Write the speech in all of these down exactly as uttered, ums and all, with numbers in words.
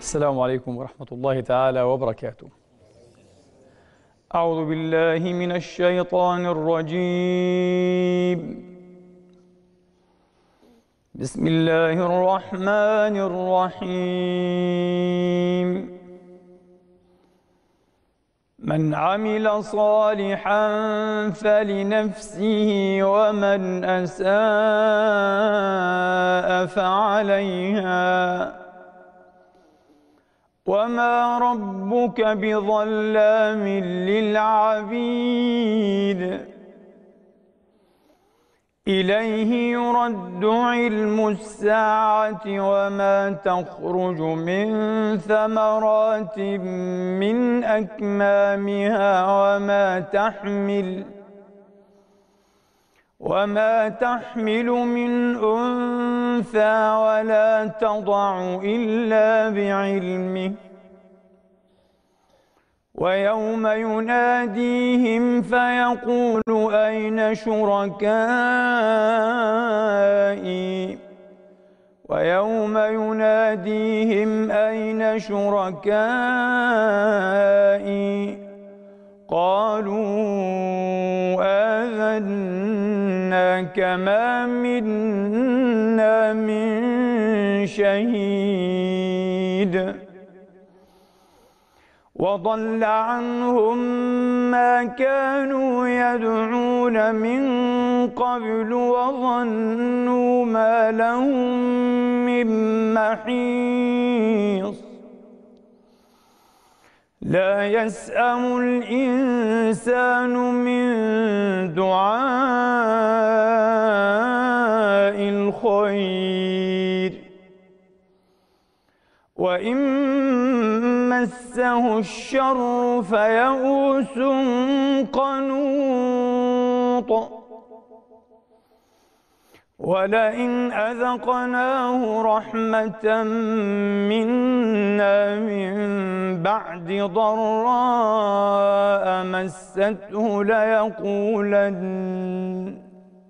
السلام عليكم ورحمة الله تعالى وبركاته. أعوذ بالله من الشيطان الرجيم. بسم الله الرحمن الرحيم. من عمل صالحا فلنفسه ومن أساء فعليها وما ربك بظلام للعبيد. إليه يرد علم الساعة وما تخرج من ثمرات من أكمامها وما تحمل وما تحمل من أنثى ولا تضع إلا بعلمه. ويوم يناديهم فيقول أين شركائي ويوم يناديهم أين شركائي قالوا آذناك ما منا من شهيد. وضل عنهم ما كانوا يدعون من قبل وظنوا ما لهم من محيص. لا يسأم الإنسان من دعاء الخير وإن مسه الشر فيئوس قنوط. ولئن أذقناه رحمة منا من بعد ضراء مسته ليقولن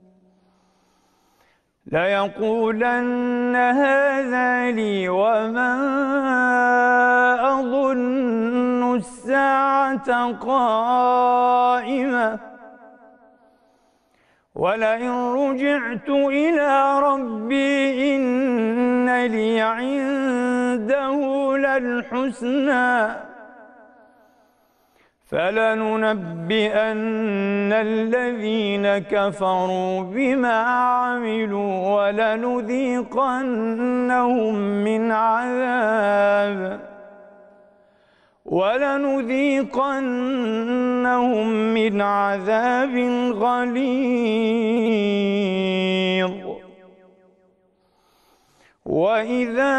ليقولن هذا لي وما أظن الساعة قائمة ولئن رجعت إلى ربي إن لي عنده للحسنى فلننبئن الذين كفروا بما عملوا ولنذيقنهم من عذاب ولنذيقنهم من عذاب غليظ. وإذا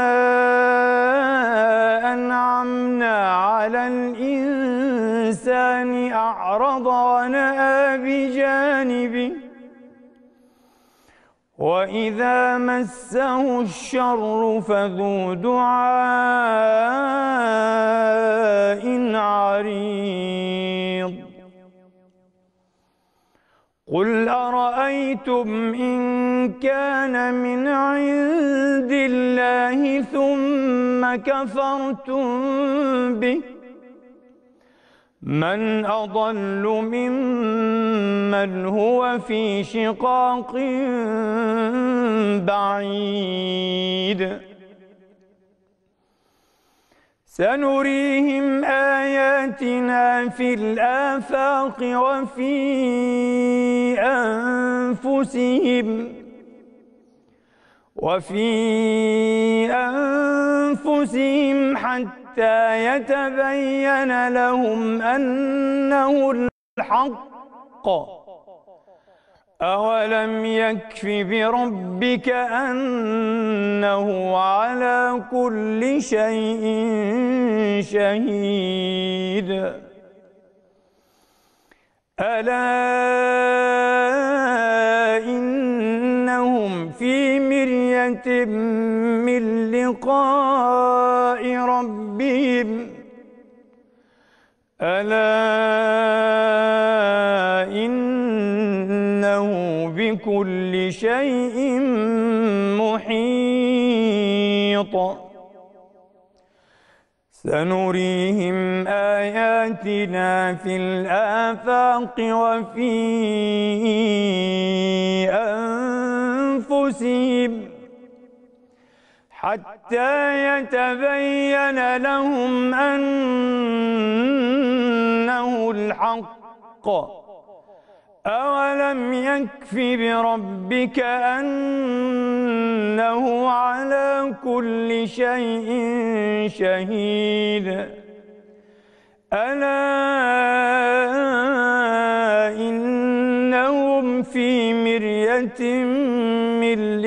أنعمنا على الإنسان أعرض ونأى بجانبه وإذا مسه الشر فذو دعاء عريض. قل أرأيتم إن كان من عند الله ثم كفرتم به من أضل ممن هو في شقاق بعيد. سنريهم آياتنا في الآفاق وفي أنفسهم وفي أنفسهم حتى يتبين لهم أنه الحق. أولم يكف بربك أنه على كل شيء شهيد. ألا إنهم في مرية من لقاء ربهم ألا إنه بكل شيء محيط. سنريهم آياتنا في الآفاق وفي أنفسهم حتى يتبين لهم أنه الحق. أولم يكف بربك أنه على كل شيء شهيد. ألا إنهم في مرية من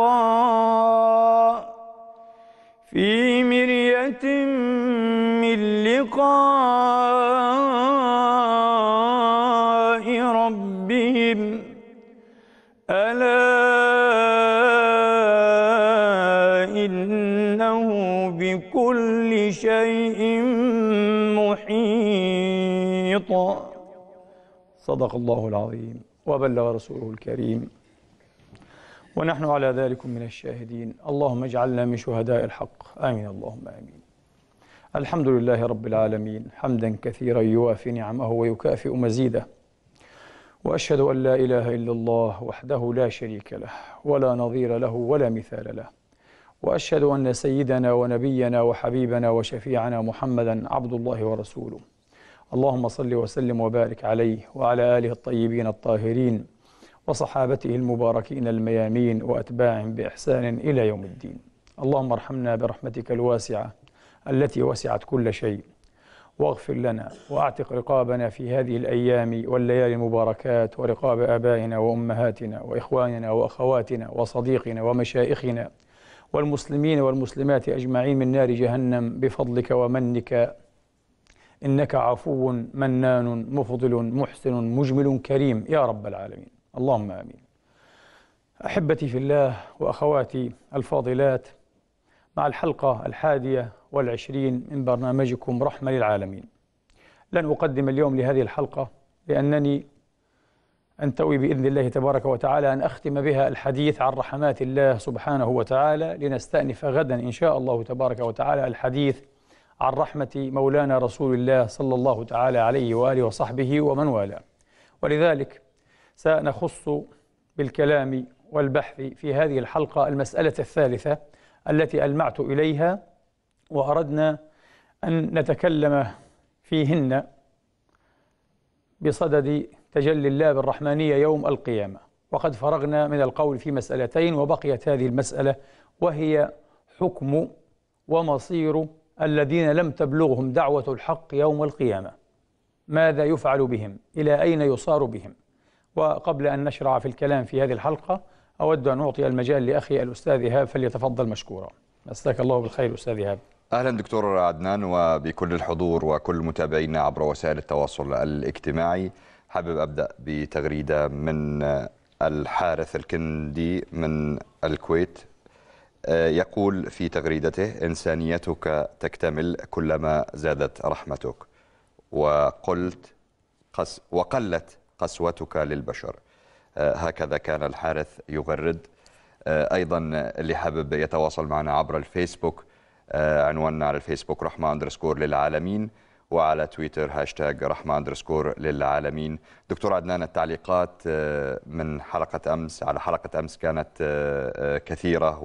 لقاء في مرية من لقاء ربهم. ألا إنه بكل شيء محيط. صدق الله العظيم وبلغ رسوله الكريم، ونحن على ذلك من الشاهدين. اللهم اجعلنا من شهداء الحق، آمين اللهم آمين. الحمد لله رب العالمين حمدا كثيرا يوافي نعمه ويكافئ مزيده، وأشهد أن لا إله إلا الله وحده لا شريك له ولا نظير له ولا مثال له، وأشهد أن سيدنا ونبينا وحبيبنا وشفيعنا محمدا عبد الله ورسوله. اللهم صل وسلم وبارك عليه وعلى آله الطيبين الطاهرين وصحابته المباركين الميامين وأتباعهم بإحسان إلى يوم الدين. اللهم ارحمنا برحمتك الواسعة التي وسعت كل شيء، واغفر لنا واعتق رقابنا في هذه الأيام والليالي المباركات، ورقاب آبائنا وأمهاتنا وإخواننا وأخواتنا وصديقنا ومشايخنا والمسلمين والمسلمات أجمعين من نار جهنم بفضلك ومنك، إنك عفو منان مفضل محسن مجمل كريم يا رب العالمين، اللهم آمين. أحبتي في الله وأخواتي الفاضلات، مع الحلقة الحادية والعشرين من برنامجكم رحمة للعالمين، لن أقدم اليوم لهذه الحلقة لأنني أنتوي بإذن الله تبارك وتعالى أن أختم بها الحديث عن رحمات الله سبحانه وتعالى، لنستأنف غدا إن شاء الله تبارك وتعالى الحديث عن رحمة مولانا رسول الله صلى الله تعالى عليه وآله وصحبه ومن والاه. ولذلك سنخص بالكلام والبحث في هذه الحلقة المسألة الثالثة التي ألمعت إليها، وأردنا أن نتكلم فيهن بصدد تجلي الله بالرحمانية يوم القيامة. وقد فرغنا من القول في مسألتين وبقيت هذه المسألة، وهي حكم ومصير الذين لم تبلغهم دعوة الحق يوم القيامة. ماذا يفعل بهم؟ إلى أين يصار بهم؟ وقبل أن نشرع في الكلام في هذه الحلقة أود أن أعطي المجال لأخي الأستاذ إيهاب، فليتفضل مشكورا. مساك الله بالخير أستاذ إيهاب. أهلا دكتور عدنان وبكل الحضور وكل متابعينا عبر وسائل التواصل الاجتماعي. حابب أبدأ بتغريدة من الحارث الكندي من الكويت، يقول في تغريدته: إنسانيتك تكتمل كلما زادت رحمتك، وقلت قس وقلت قسوتك للبشر. هكذا كان الحارث يغرد. أيضا اللي حابب يتواصل معنا عبر الفيسبوك، عنواننا على الفيسبوك رحمة أندرسكور للعالمين، وعلى تويتر هاشتاج رحمة أندرسكور للعالمين. دكتور عدنان، التعليقات من حلقة أمس على حلقة أمس كانت كثيرة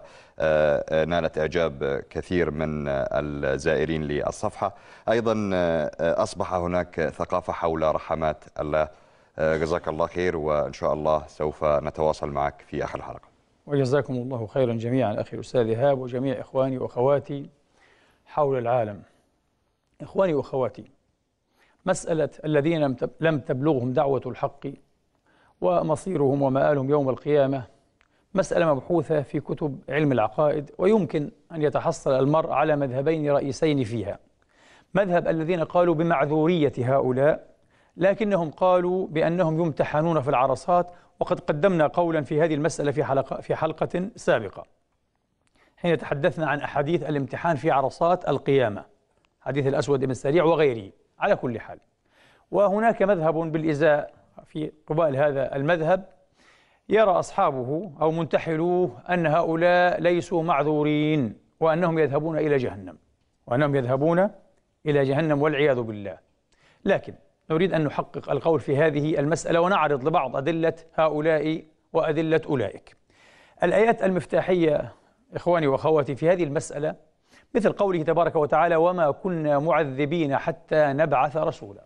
ونالت إعجاب كثير من الزائرين للصفحة. أيضا أصبح هناك ثقافة حول رحمات الله. جزاك الله خير، وإن شاء الله سوف نتواصل معك في آخر الحلقة. وجزاكم الله خيرا جميعا أخي الأستاذ إيهاب وجميع إخواني وأخواتي حول العالم. إخواني وأخواتي، مسألة الذين لم تبلغهم دعوة الحق ومصيرهم ومآلهم يوم القيامة مسألة مبحوثة في كتب علم العقائد، ويمكن أن يتحصل المرء على مذهبين رئيسين فيها. مذهب الذين قالوا بمعذورية هؤلاء، لكنهم قالوا بأنهم يمتحنون في العرصات، وقد قدمنا قولا في هذه المسألة في حلقة في حلقة سابقة حين تحدثنا عن أحاديث الامتحان في عرصات القيامة، حديث الأسود بن السريع وغيره. على كل حال، وهناك مذهب بالإزاء في قبال هذا المذهب يرى أصحابه أو منتحلوه أن هؤلاء ليسوا معذورين وأنهم يذهبون إلى جهنم. وأنهم يذهبون إلى جهنم والعياذ بالله. لكن نريد أن نحقق القول في هذه المسألة ونعرض لبعض أدلة هؤلاء وأدلة أولئك. الآيات المفتاحية إخواني وأخواتي في هذه المسألة مثل قوله تبارك وتعالى: وما كنا معذبين حتى نبعث رسولا،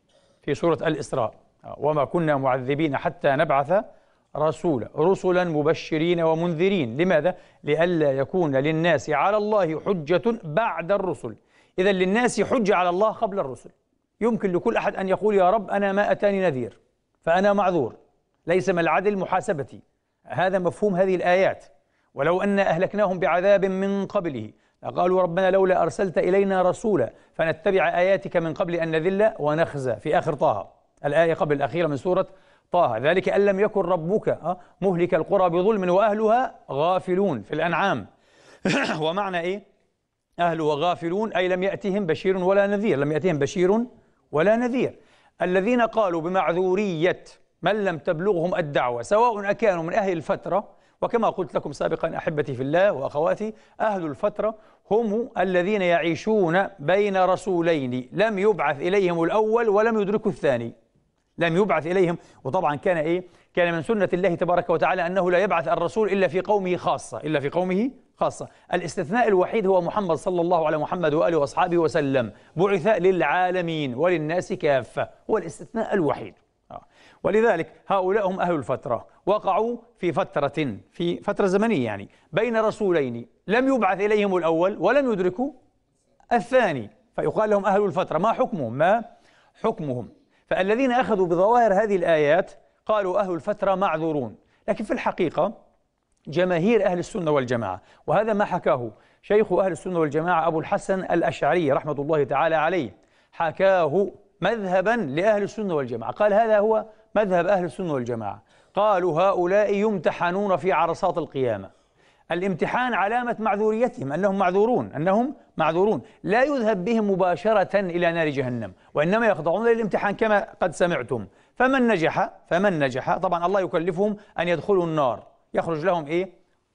في سورة الإسراء: وما كنا معذبين حتى نبعث رسولا رسلا مبشرين ومنذرين. لماذا؟ لئلا يكون للناس على الله حجة بعد الرسل. إذا للناس حجة على الله قبل الرسل. يمكن لكل أحد أن يقول: يا رب أنا ما أتاني نذير فأنا معذور، ليس من العدل محاسبتي. هذا مفهوم هذه الآيات. ولو أن أهلكناهم بعذاب من قبله لقالوا ربنا لولا أرسلت إلينا رسولا فنتبع آياتك من قبل أن نذل ونخزى، في آخر طه، الآية قبل الأخيرة من سورة طه. ذلك أن لم يكن ربك مهلك القرى بظلم وأهلها غافلون في الأنعام. ومعنى إيه؟ أهلها غافلون أي لم يأتهم بشير ولا نذير، لم يأتهم بشير ولا نذير. الذين قالوا بمعذورية من لم تبلغهم الدعوة سواء أكانوا من أهل الفترة، وكما قلت لكم سابقا أحبتي في الله وأخواتي، أهل الفترة هم الذين يعيشون بين رسولين لم يبعث إليهم الأول ولم يدركوا الثاني، لم يبعث إليهم. وطبعا كان إيه؟ كان من سنة الله تبارك وتعالى أنه لا يبعث الرسول إلا في قومه خاصة، إلا في قومه خاصة. الاستثناء الوحيد هو محمد صلى الله على محمد وآله وأصحابه وسلم، بعث للعالمين وللناس كافة، هو الاستثناء الوحيد. ولذلك هؤلاء هم أهل الفترة، وقعوا في فترة في فترة زمنية يعني بين رسولين لم يبعث إليهم الأول ولم يدركوا الثاني، فيقال لهم أهل الفترة. ما حكمهم؟ ما حكمهم؟ فالذين أخذوا بظواهر هذه الآيات قالوا أهل الفترة معذورون، لكن في الحقيقة جماهير أهل السنة والجماعة، وهذا ما حكاه شيخ أهل السنة والجماعة أبو الحسن الأشعري رحمة الله تعالى عليه، حكاه مذهبا لأهل السنة والجماعة، قال هذا هو مذهب أهل السنة والجماعة. قالوا هؤلاء يمتحنون في عرصات القيامة. الامتحان علامة معذوريتهم، أنهم معذورون، أنهم معذورون، لا يذهب بهم مباشرة إلى نار جهنم، وإنما يخضعون للامتحان كما قد سمعتم. فمن نجح فمن نجح طبعا الله يكلفهم أن يدخلوا النار، يخرج لهم إيه؟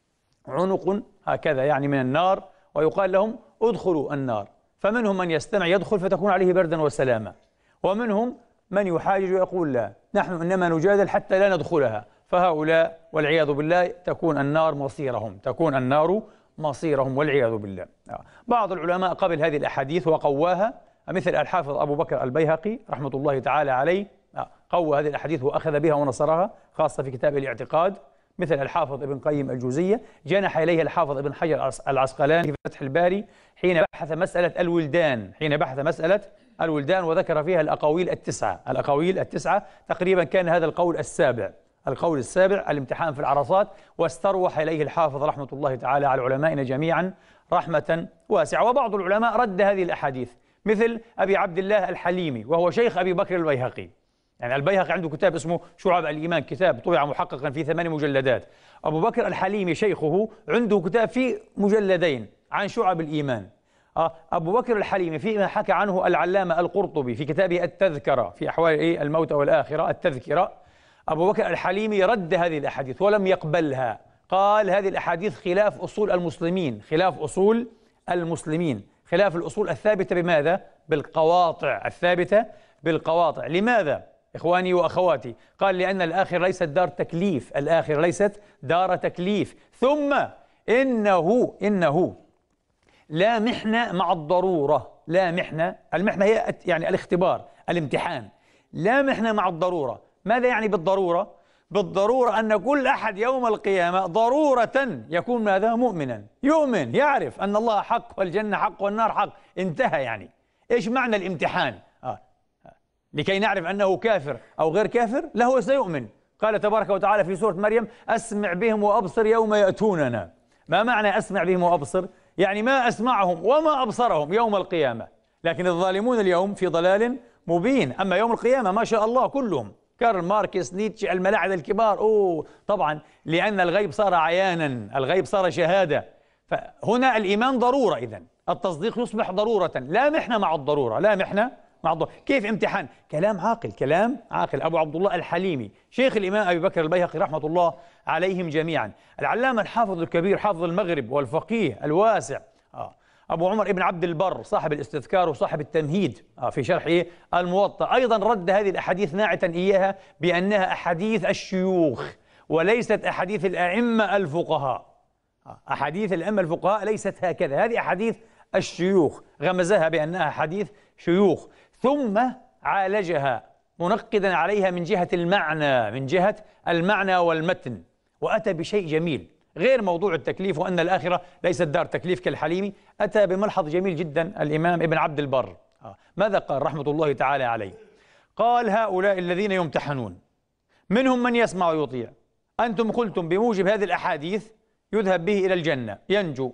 عنق هكذا يعني من النار، ويقال لهم ادخلوا النار. فمنهم من يستمع يدخل فتكون عليه بردا وسلاما، ومنهم من يحاجج ويقول لا، نحن إنما نجادل حتى لا ندخلها. فهؤلاء والعياذ بالله تكون النار مصيرهم، تكون النار مصيرهم والعياذ بالله. بعض العلماء قبل هذه الأحاديث وقواها، مثل الحافظ أبو بكر البيهقي رحمة الله تعالى عليه، قوى هذه الأحاديث وأخذ بها ونصرها، خاصة في كتاب الاعتقاد. مثل الحافظ ابن قيم الجوزية، جنح إليه الحافظ ابن حجر العسقلاني في فتح الباري حين بحث مسألة الولدان، حين بحث مسألة الولدان وذكر فيها الأقاويل التسعة، الأقاويل التسعة تقريبا كان هذا القول السابع، القول السابع الامتحان في العرصات، واستروح إليه الحافظ رحمة الله تعالى على علمائنا جميعا رحمة واسعة. وبعض العلماء رد هذه الأحاديث مثل أبي عبد الله الحليمي وهو شيخ أبي بكر البيهقي، يعني البيهقي عنده كتاب اسمه شعب الإيمان، كتاب طبع محققا في ثمان مجلدات. أبو بكر الحليمي شيخه عنده كتاب في مجلدين عن شعب الإيمان. أبو بكر الحليمي فيما حكى عنه العلامة القرطبي في كتابه التذكرة في أحوال إيه الموتى والآخرة، التذكرة، أبو بكر الحليمي رد هذه الأحاديث ولم يقبلها، قال هذه الأحاديث خلاف أصول المسلمين، خلاف أصول المسلمين، خلاف الأصول الثابتة بماذا؟ بالقواطع، الثابتة بالقواطع. لماذا إخواني وأخواتي؟ قال لأن الآخرة ليست دار تكليف، الآخرة ليست دار تكليف، ثم إنه إنه لا محنة مع الضرورة، لا محنة، المحنة هي يعني الاختبار، الامتحان، لا محنة مع الضرورة. ماذا يعني بالضرورة؟ بالضرورة أن كل أحد يوم القيامة ضرورة يكون ماذا؟ مؤمنا، يؤمن، يعرف أن الله حق والجنة حق والنار حق، انتهى. يعني إيش معنى الامتحان؟ آه. لكي نعرف أنه كافر أو غير كافر، لا هو سيؤمن. قال تبارك وتعالى في سورة مريم: أسمع بهم وأبصر يوم يأتوننا. ما معنى أسمع بهم وأبصر؟ يعني ما أسمعهم وما أبصرهم يوم القيامة، لكن الظالمون اليوم في ضلال مبين. أما يوم القيامة ما شاء الله كلهم، كارل ماركس، نيتشه، الملاحدة الكبار، أوه طبعا، لأن الغيب صار عيانا، الغيب صار شهادة. فهنا الإيمان ضرورة، إذن التصديق يصبح ضرورة، لا محنة مع الضرورة، لا محنة مع الضرورة. كيف امتحان؟ كلام عاقل، كلام عاقل. أبو عبد الله الحليمي شيخ الإمام أبي بكر البيهقي رحمة الله عليهم جميعا، العلامة الحافظ الكبير حافظ المغرب والفقيه الواسع، آه. أبو عمر ابن عبد البر صاحب الاستذكار وصاحب التمهيد في شرح الموطأ أيضا رد هذه الأحاديث ناعتا إياها بأنها أحاديث الشيوخ وليست أحاديث الأئمة الفقهاء. أحاديث الأئمة الفقهاء ليست هكذا، هذه أحاديث الشيوخ، غمزها بأنها حديث شيوخ، ثم عالجها منقدا عليها من جهة المعنى، من جهة المعنى والمتن، وأتى بشيء جميل غير موضوع التكليف وأن الآخرة ليست دار تكليف كالحليم. أتى بملحظ جميل جدا الإمام ابن عبد البر. ماذا قال رحمة الله تعالى عليه؟ قال: هؤلاء الذين يمتحنون منهم من يسمع ويطيع، أنتم قلتم بموجب هذه الأحاديث يذهب به إلى الجنة، ينجو،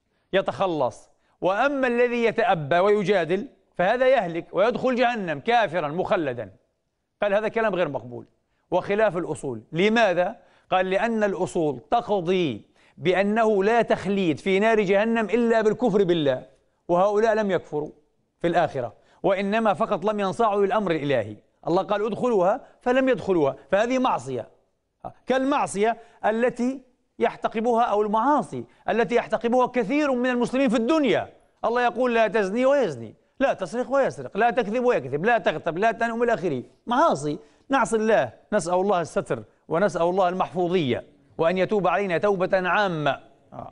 يتخلص، وأما الذي يتأبى ويجادل فهذا يهلك ويدخل جهنم كافرا مخلدا. قال هذا كلام غير مقبول وخلاف الأصول. لماذا؟ قال: لأن الأصول تقضي بأنه لا تخليد في نار جهنم إلا بالكفر بالله، وهؤلاء لم يكفروا في الآخرة، وإنما فقط لم ينصاعوا للأمر الإلهي. الله قال ادخلوها فلم يدخلوها، فهذه معصية كالمعصية التي يحتقبها أو المعاصي التي يحتقبها كثير من المسلمين في الدنيا. الله يقول: لا تزني ويزني، لا تسرق ويسرق، لا تكذب ويكذب، لا تغتب، لا تنم إلى آخره. معاصي نعصي الله، نسأل الله الستر ونسأل الله المحفوظية وأن يتوب علينا توبة عامة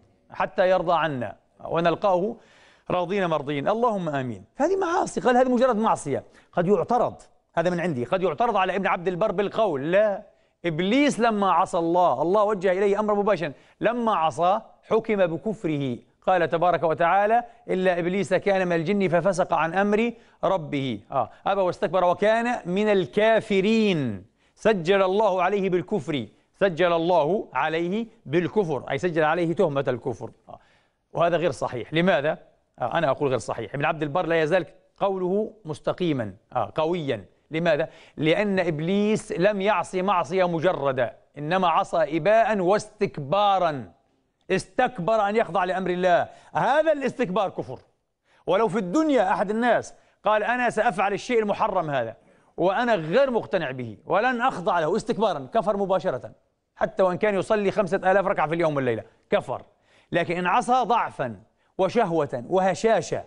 حتى يرضى عنا ونلقاه راضين مرضين، اللهم آمين. هذه معاصي. قال هذه مجرد معصية. قد يعترض، هذا من عندي، قد يعترض على ابن عبد البر بالقول: لا، إبليس لما عصى الله، الله وجه إليه أمر مباشر، لما عصى حكم بكفره. قال تبارك وتعالى: إلا إبليس كان من الجن ففسق عن أمر ربه، آه أبى واستكبر وكان من الكافرين. سجل الله عليه بالكفر، سجل الله عليه بالكفر، أي سجل عليه تهمة الكفر. آه وهذا غير صحيح. لماذا؟ آه أنا أقول غير صحيح. ابن عبد البر لا يزال قوله مستقيما آه قويا. لماذا؟ لأن إبليس لم يعصي معصية مجردة، إنما عصى إباء واستكبارا، استكبر أن يخضع لأمر الله. هذا الاستكبار كفر. ولو في الدنيا أحد الناس قال: أنا سأفعل الشيء المحرم هذا وأنا غير مقتنع به ولن أخضع له، استكبارا، كفر مباشرة، حتى وإن كان يصلي خمسة آلاف ركعة في اليوم والليلة، كفر. لكن إن عصى ضعفا وشهوة وهشاشة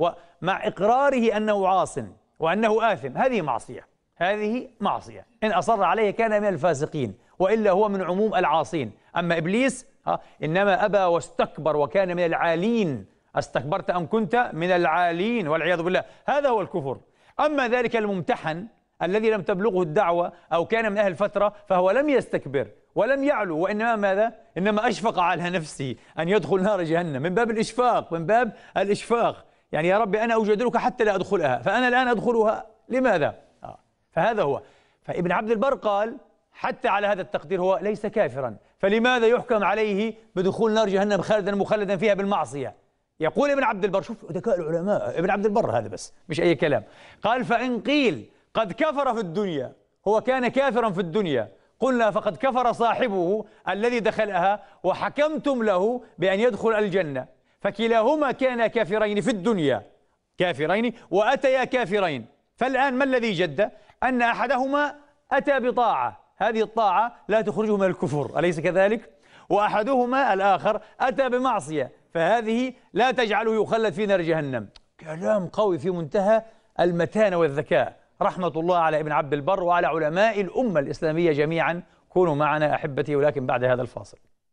ومع إقراره أنه عاص وأنه آثم، هذه معصية، هذه معصية. إن أصر عليه كان من الفاسقين، وإلا هو من عموم العاصين. أما إبليس إنما أبى واستكبر وكان من العالين. استكبرت أم كنت من العالين والعياذ بالله، هذا هو الكفر. أما ذلك الممتحن الذي لم تبلغه الدعوة أو كان من أهل الفترة فهو لم يستكبر ولم يعلو، وإنما ماذا؟ إنما أشفق على نفسه أن يدخل نار جهنم من باب الإشفاق، من باب الإشفاق، يعني يا رب أنا أجادلك حتى لا أدخلها، فأنا الآن أدخلها، لماذا؟ آه. فهذا هو. فابن عبد البر قال حتى على هذا التقدير هو ليس كافرا، فلماذا يحكم عليه بدخول نار جهنم خالدا مخلدا فيها بالمعصية؟ يقول ابن عبد البر، شوف ذكاء العلماء، ابن عبد البر هذا بس مش أي كلام. قال: فإن قيل قد كفر في الدنيا، هو كان كافرا في الدنيا، قلنا فقد كفر صاحبه الذي دخلها وحكمتم له بأن يدخل الجنة، فكلاهما كانا كافرين في الدنيا، كافرين وأتيا كافرين. فالآن ما الذي جد؟ أن أحدهما أتى بطاعة، هذه الطاعة لا تخرجه من الكفر، أليس كذلك؟ وأحدهما الآخر أتى بمعصية، فهذه لا تجعله يخلد في نار جهنم. كلام قوي في منتهى المتانة والذكاء. رحمة الله على ابن عبد البر وعلى علماء الأمة الإسلامية جميعا. كونوا معنا أحبتي، ولكن بعد هذا الفاصل.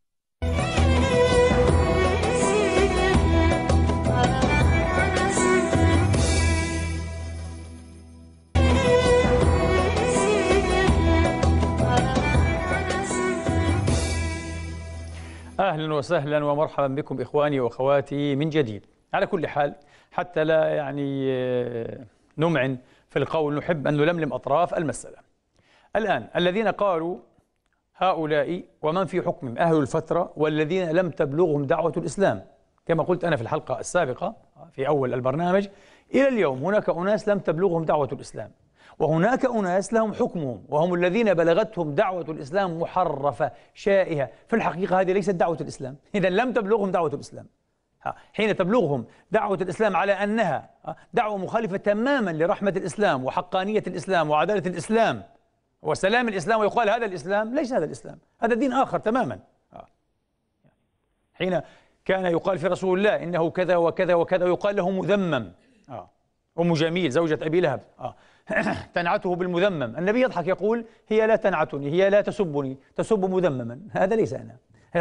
أهلا وسهلا ومرحبا بكم إخواني وأخواتي من جديد. على كل حال، حتى لا يعني نمعن في القول، نحب أن نلملم أطراف المسألة. الآن الذين قالوا هؤلاء ومن في حكمهم أهل الفترة والذين لم تبلغهم دعوة الإسلام، كما قلت أنا في الحلقة السابقة في أول البرنامج، إلى اليوم هناك أناس لم تبلغهم دعوة الإسلام، وهناك أناس لهم حكمهم، وهم الذين بلغتهم دعوة الإسلام محرفة شائهة. في الحقيقة هذه ليست دعوة الإسلام، إذا لم تبلغهم دعوة الإسلام. حين تبلغهم دعوة الإسلام على أنها دعوة مخالفة تماما لرحمة الإسلام وحقانية الإسلام وعدالة الإسلام وسلام الإسلام، ويقال هذا الإسلام، ليس هذا الإسلام، هذا دين آخر تماما. حين كان يقال في رسول الله إنه كذا وكذا وكذا، ويقال له مذمم. آه. أم جميل زوجة أبي لهب آه. تنعته بالمذمم، النبي يضحك يقول هي لا تنعتني، هي لا تسبني، تسب مذمما، هذا ليس أنا،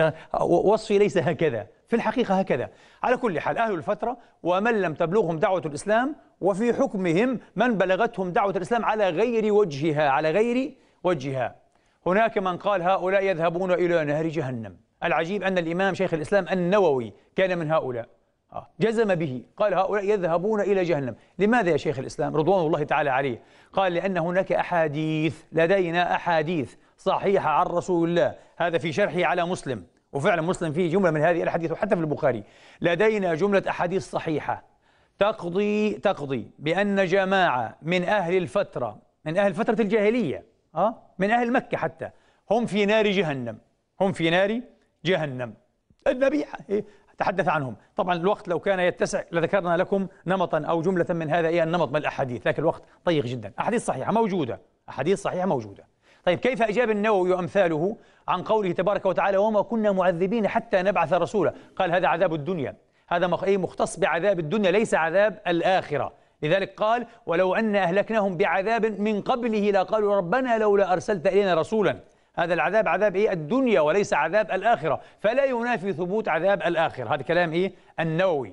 وصفي ليس هكذا، في الحقيقة هكذا. على كل حال أهل الفترة ومن لم تبلغهم دعوة الإسلام، وفي حكمهم من بلغتهم دعوة الإسلام على غير وجهها، على غير وجهها. هناك من قال هؤلاء يذهبون إلى نار جهنم. العجيب أن الإمام شيخ الإسلام النووي كان من هؤلاء، جزم به، قال هؤلاء يذهبون إلى جهنم. لماذا يا شيخ الإسلام رضوان الله تعالى عليه؟ قال لأن هناك أحاديث، لدينا أحاديث صحيحة عن رسول الله، هذا في شرحه على مسلم، وفعلا مسلم فيه جملة من هذه الأحاديث، وحتى في البخاري لدينا جملة أحاديث صحيحة تقضي تقضي بأن جماعة من أهل الفترة، من أهل فترة الجاهلية، أه؟ من أهل مكة حتى، هم في نار جهنم، هم في نار جهنم. النبي تحدث عنهم. طبعا الوقت لو كان يتسع لذكرنا لكم نمطا أو جملة من هذا إيه النمط من الأحاديث، لكن الوقت ضيق جدا. أحاديث صحيحة موجودة، أحاديث صحيحة موجودة. طيب كيف أجاب النووي وأمثاله عن قوله تبارك وتعالى وما كنا معذبين حتى نبعث رسولا؟ قال هذا عذاب الدنيا، هذا مختص بعذاب الدنيا ليس عذاب الآخرة. لذلك قال ولو أن أهلكناهم بعذاب من قبله لقالوا ربنا لولا أرسلت إلينا رسولا. هذا العذاب عذاب إيه؟ الدنيا وليس عذاب الآخرة، فلا ينافي ثبوت عذاب الآخرة. هذا كلام إيه؟ النووي.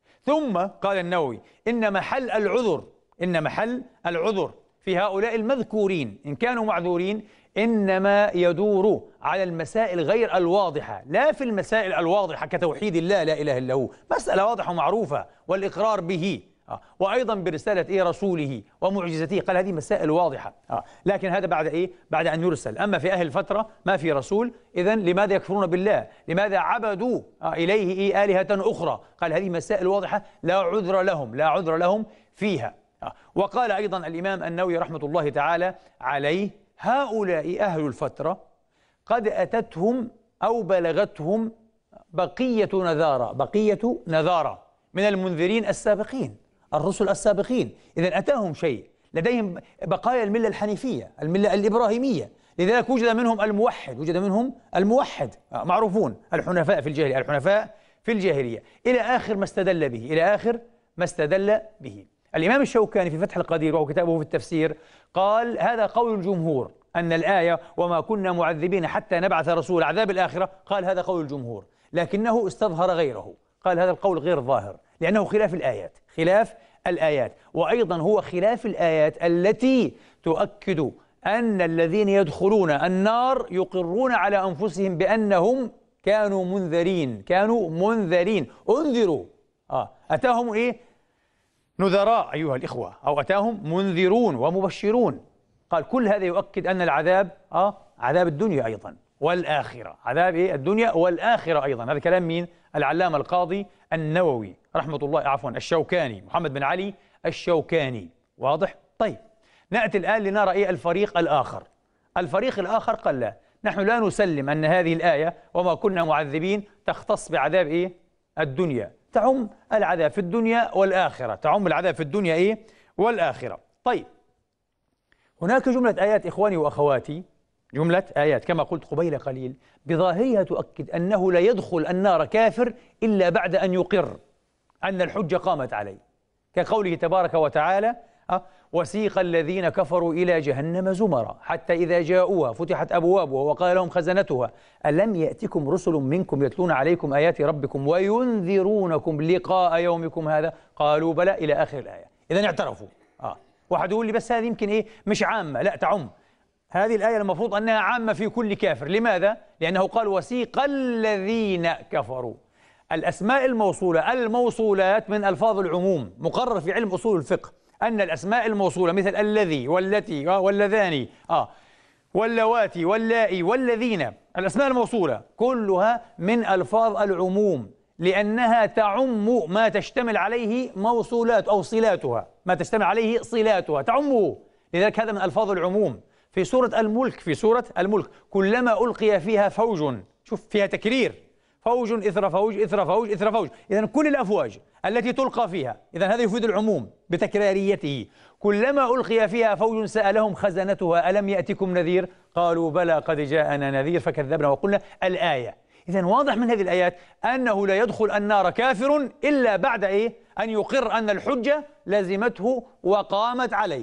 ثم قال النووي إن محل العذر، إن محل العذر في هؤلاء المذكورين إن كانوا معذورين إنما يدور على المسائل غير الواضحة، لا في المسائل الواضحة كتوحيد الله لا إله إلا هو، مسألة واضحة ومعروفة والإقرار به، آه. وأيضا برسالة إيه رسوله ومعجزته، قال هذه مسائل واضحة، آه. لكن هذا بعد إيه؟ بعد أن يرسل. أما في أهل الفترة ما في رسول، إذن لماذا يكفرون بالله؟ لماذا عبدوا آه إليه إيه آلهة أخرى؟ قال هذه مسائل واضحة لا عذر لهم، لا عذر لهم فيها. آه. وقال أيضا الإمام النووي رحمة الله تعالى عليه هؤلاء أهل الفترة قد أتتهم أو بلغتهم بقية نذارة، بقية نذارة من المنذرين السابقين، الرسل السابقين. إذن أتاهم شيء، لديهم بقايا الملة الحنيفية، الملة الإبراهيمية، لذلك وجد منهم الموحد، وجد منهم الموحد، معروفون الحنفاء في الجاهلية، الحنفاء في الجاهلية، إلى آخر ما استدل به، إلى آخر ما استدل به. الإمام الشوكاني في فتح القدير وهو كتابه في التفسير قال هذا قول الجمهور، أن الآية وما كنا معذبين حتى نبعث رسول عذاب الآخرة، قال هذا قول الجمهور، لكنه استظهر غيره، قال هذا القول غير ظاهر لأنه خلاف الآيات، خلاف الآيات، وأيضا هو خلاف الآيات التي تؤكد أن الذين يدخلون النار يقرون على أنفسهم بأنهم كانوا منذرين، كانوا منذرين، انذروا، آه. أتاهم إيه؟ نذراء أيها الإخوة، أو أتاهم منذرون ومبشرون. قال كل هذا يؤكد أن العذاب آه عذاب الدنيا أيضا والآخرة، عذاب إيه؟ الدنيا والآخرة أيضا. هذا كلام مين؟ العلامة القاضي النووي رحمة الله، عفوا الشوكاني، محمد بن علي الشوكاني. واضح؟ طيب نأتي الآن لنرى إيه الفريق الآخر. الفريق الآخر قال لا، نحن لا نسلم أن هذه الآية وما كنا معذبين تختص بعذاب إيه؟ الدنيا، تعم العذاب في الدنيا والآخرة، تعم العذاب في الدنيا إيه؟ والآخرة. طيب هناك جملة آيات إخواني وأخواتي، جملة آيات كما قلت قبيل قليل بظاهرها تؤكد أنه لا يدخل النار كافر إلا بعد أن يقر أن الحجة قامت عليه، كقوله تبارك وتعالى وسيق الذين كفروا إلى جهنم زمرا حتى إذا جاءوها فتحت أبوابها وقال لهم خزنتها ألم يأتكم رسل منكم يتلون عليكم آيات ربكم وينذرونكم لقاء يومكم هذا قالوا بلى إلى آخر الآية. إذن اعترفوا. آه. واحد يقول لي بس هذه يمكن إيه مش عامة، لا تعم. هذه الآية المفروض أنها عامة في كل كافر. لماذا؟ لأنه قال وسيق الذين كفروا. الأسماء الموصولة، الموصولات من ألفاظ العموم، مقرر في علم أصول الفقه أن الأسماء الموصولة مثل الذي والتي واللذان آه واللواتي واللائي والذين، الأسماء الموصولة كلها من ألفاظ العموم لأنها تعم ما تشتمل عليه موصولات أو صلاتها، ما تشتمل عليه صلاتها تعمه، لذلك هذا من ألفاظ العموم. في سورة الملك، في سورة الملك كلما ألقي فيها فوج، شوف فيها تكرير، فوج إثر فوج إثر فوج إثر فوج، إذن كل الأفواج التي تلقى فيها، إذن هذا يفيد العموم بتكراريته. كلما ألقي فيها فوج سألهم خزنتها ألم يأتكم نذير قالوا بلى قد جاءنا نذير فكذبنا وقلنا الآية. إذن واضح من هذه الآيات أنه لا يدخل النار كافر إلا بعد إيه؟ أن يقر أن الحجة لزمته وقامت عليه.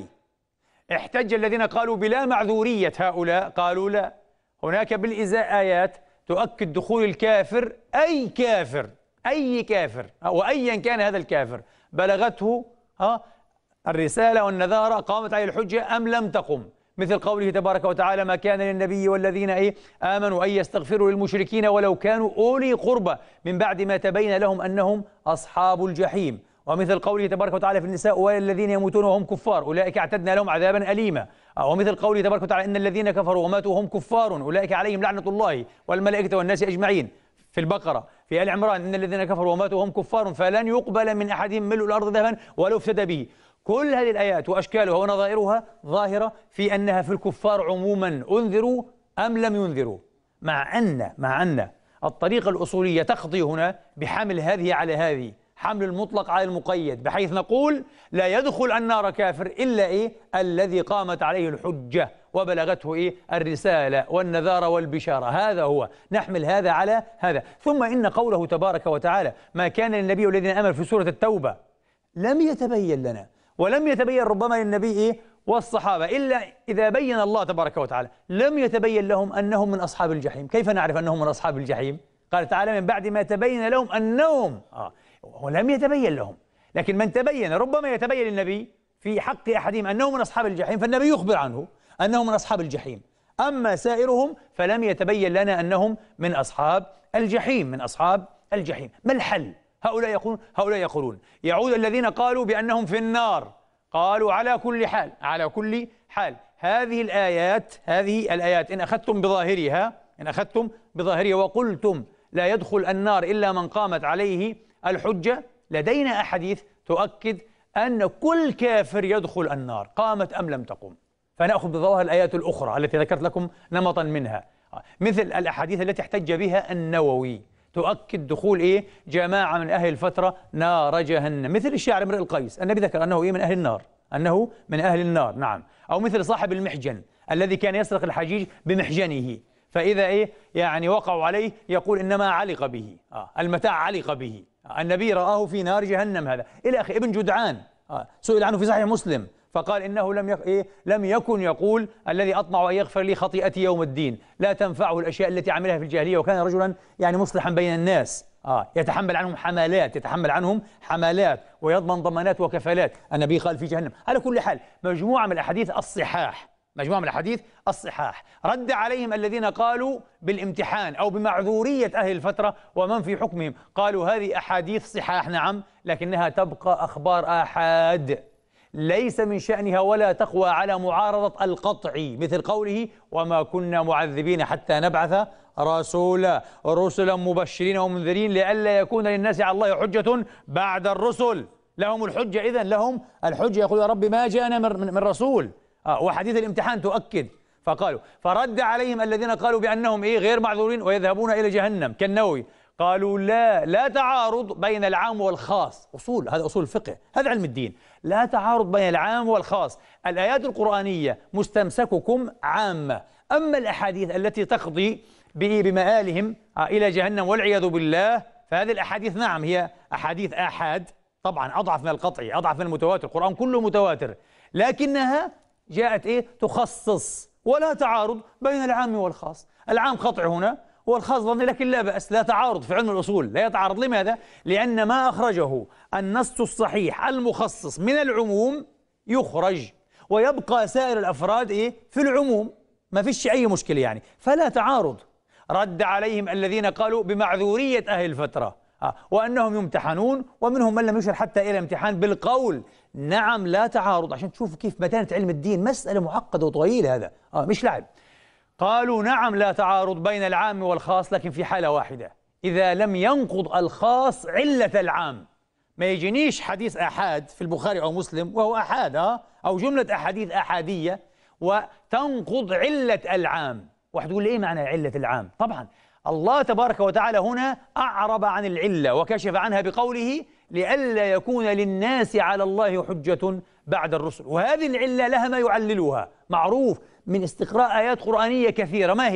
احتج الذين قالوا بلا معذورية هؤلاء، قالوا لا، هناك بالإزاء آيات تؤكد دخول الكافر، أي كافر، أي كافر وأيا كان هذا الكافر، بلغته ها الرسالة والنذارة، قامت عليه الحجة أم لم تقم، مثل قوله تبارك وتعالى: ما كان للنبي والذين إيه آمنوا أن يستغفروا للمشركين ولو كانوا أولي قربى من بعد ما تبين لهم أنهم أصحاب الجحيم. ومثل قوله تبارك وتعالى في النساء: والذين يموتون وهم كفار أولئك اعتدنا لهم عذابا أليما. ومثل قوله تبارك وتعالى: إن الذين كفروا وماتوا وهم كفار أولئك عليهم لعنة الله والملائكة والناس أجمعين. في البقرة. في آل عمران: إن الذين كفروا وماتوا وهم كفار فلن يقبل من أحدهم ملء الأرض ذهبا ولو افتدى به. كل هذه الآيات وأشكالها ونظائرها ظاهرة في أنها في الكفار عموما، أنذروا أم لم ينذروا، مع أن مع أن الطريقة الأصولية تقضي هنا بحمل هذه على هذه، حمل المطلق على المقيد، بحيث نقول لا يدخل النار كافر إلا إيه؟ الذي قامت عليه الحجة وبلغته إيه؟ الرسالة والنذارة والبشارة. هذا هو، نحمل هذا على هذا. ثم إن قوله تبارك وتعالى: ما كان للنبي والذين آمنوا في سورة التوبة، لم يتبين لنا ولم يتبين ربما للنبي إيه؟ والصحابة إلا إذا بين الله تبارك وتعالى، لم يتبين لهم أنهم من أصحاب الجحيم. كيف نعرف أنهم من أصحاب الجحيم؟ قال تعالى: من بعد ما تبين لهم أنهم آه ولم يتبين لهم. لكن من تبين ربما يتبين للنبي في حق أحدهم أنهم من أصحاب الجحيم، فالنبي يخبر عنه أنهم من أصحاب الجحيم. أما سائرهم فلم يتبين لنا أنهم من أصحاب الجحيم، من أصحاب الجحيم. ما الحل؟ هؤلاء يقولون هؤلاء يقولون يعود الذين قالوا بأنهم في النار، قالوا على كل حال، على كل حال هذه الآيات هذه الآيات إن أخذتم بظاهرها إن أخذتم بظاهرها وقلتم لا يدخل النار إلا من قامت عليه الحجة، لدينا أحاديث تؤكد أن كل كافر يدخل النار، قامت أم لم تقم. فنأخذ بظواهر الآيات الأخرى التي ذكرت لكم نمطا منها، مثل الأحاديث التي احتج بها النووي، تؤكد دخول إيه؟ جماعة من أهل الفترة نار جهنم، مثل الشاعر امرئ القيس، النبي ذكر أنه إيه؟ من أهل النار، أنه من أهل النار، نعم. أو مثل صاحب المحجن الذي كان يسرق الحجيج بمحجنه، فإذا إيه؟ يعني وقعوا عليه يقول إنما علق به، آه المتاع علق به، آه النبي رآه في نار جهنم، هذا إلى آخره. ابن جدعان آه سئل عنه في صحيح مسلم فقال إنه لم يك... إيه؟ لم يكن يقول الذي أطمع أن يغفر لي خطيئتي يوم الدين، لا تنفعه الأشياء التي عملها في الجاهلية، وكان رجلا يعني مصلحا بين الناس، آه يتحمل عنهم حمالات يتحمل عنهم حمالات ويضمن ضمانات وكفالات. النبي قال في جهنم. على كل حال، مجموعة من الأحاديث الصحاح مجموعة من الحديث الصحاح رد عليهم الذين قالوا بالامتحان أو بمعذورية أهل الفترة ومن في حكمهم، قالوا هذه أحاديث صحاح نعم، لكنها تبقى أخبار آحاد، ليس من شأنها ولا تقوى على معارضة القطع، مثل قوله: وما كنا معذبين حتى نبعث رسولا، رسلا مبشرين ومنذرين لئلا يكون للناس على الله حجة بعد الرسل. لهم الحجة، إذن لهم الحجة، يقول: يا رب ما جاءنا من, من رسول. آه وحديث الامتحان تؤكد. فقالوا فرد عليهم الذين قالوا بأنهم إيه غير معذورين ويذهبون إلى جهنم كالنووي، قالوا لا لا تعارض بين العام والخاص. أصول، هذا أصول الفقه، هذا علم الدين. لا تعارض بين العام والخاص. الآيات القرآنية مستمسككم عامة، أما الأحاديث التي تقضي بمآلهم إلى جهنم والعياذ بالله فهذه الأحاديث نعم هي أحاديث آحاد، طبعا أضعف من القطعي، أضعف من المتواتر، القرآن كله متواتر، لكنها جاءت إيه؟ تخصص. ولا تعارض بين العام والخاص، العام قطع هنا والخاص ظني، لكن لا بأس، لا تعارض في علم الأصول، لا يتعارض. لماذا؟ لأن ما أخرجه النص الصحيح المخصص من العموم يخرج ويبقى سائر الأفراد إيه؟ في العموم، ما فيش أي مشكلة يعني، فلا تعارض. رد عليهم الذين قالوا بمعذورية أهل الفترة آه. وأنهم يمتحنون، ومنهم من لم يشر حتى إلى امتحان بالقول. نعم لا تعارض، عشان تشوفوا كيف متانة علم الدين، مسألة معقدة وطويلة، هذا آه مش لعب. قالوا نعم لا تعارض بين العام والخاص، لكن في حالة واحدة، إذا لم ينقض الخاص علة العام. ما يجينيش حديث أحاد في البخاري أو مسلم وهو أحاد آه أو جملة أحاديث أحادية وتنقض علة العام. واحد يقول لي إيه معنى علة العام؟ طبعا الله تبارك وتعالى هنا أعرب عن العلة وكشف عنها بقوله: لئلا يكون للناس على الله حجة بعد الرسل. وهذه العلة لها ما يعللها، معروف من استقراء آيات قرآنية كثيرة. ما هي؟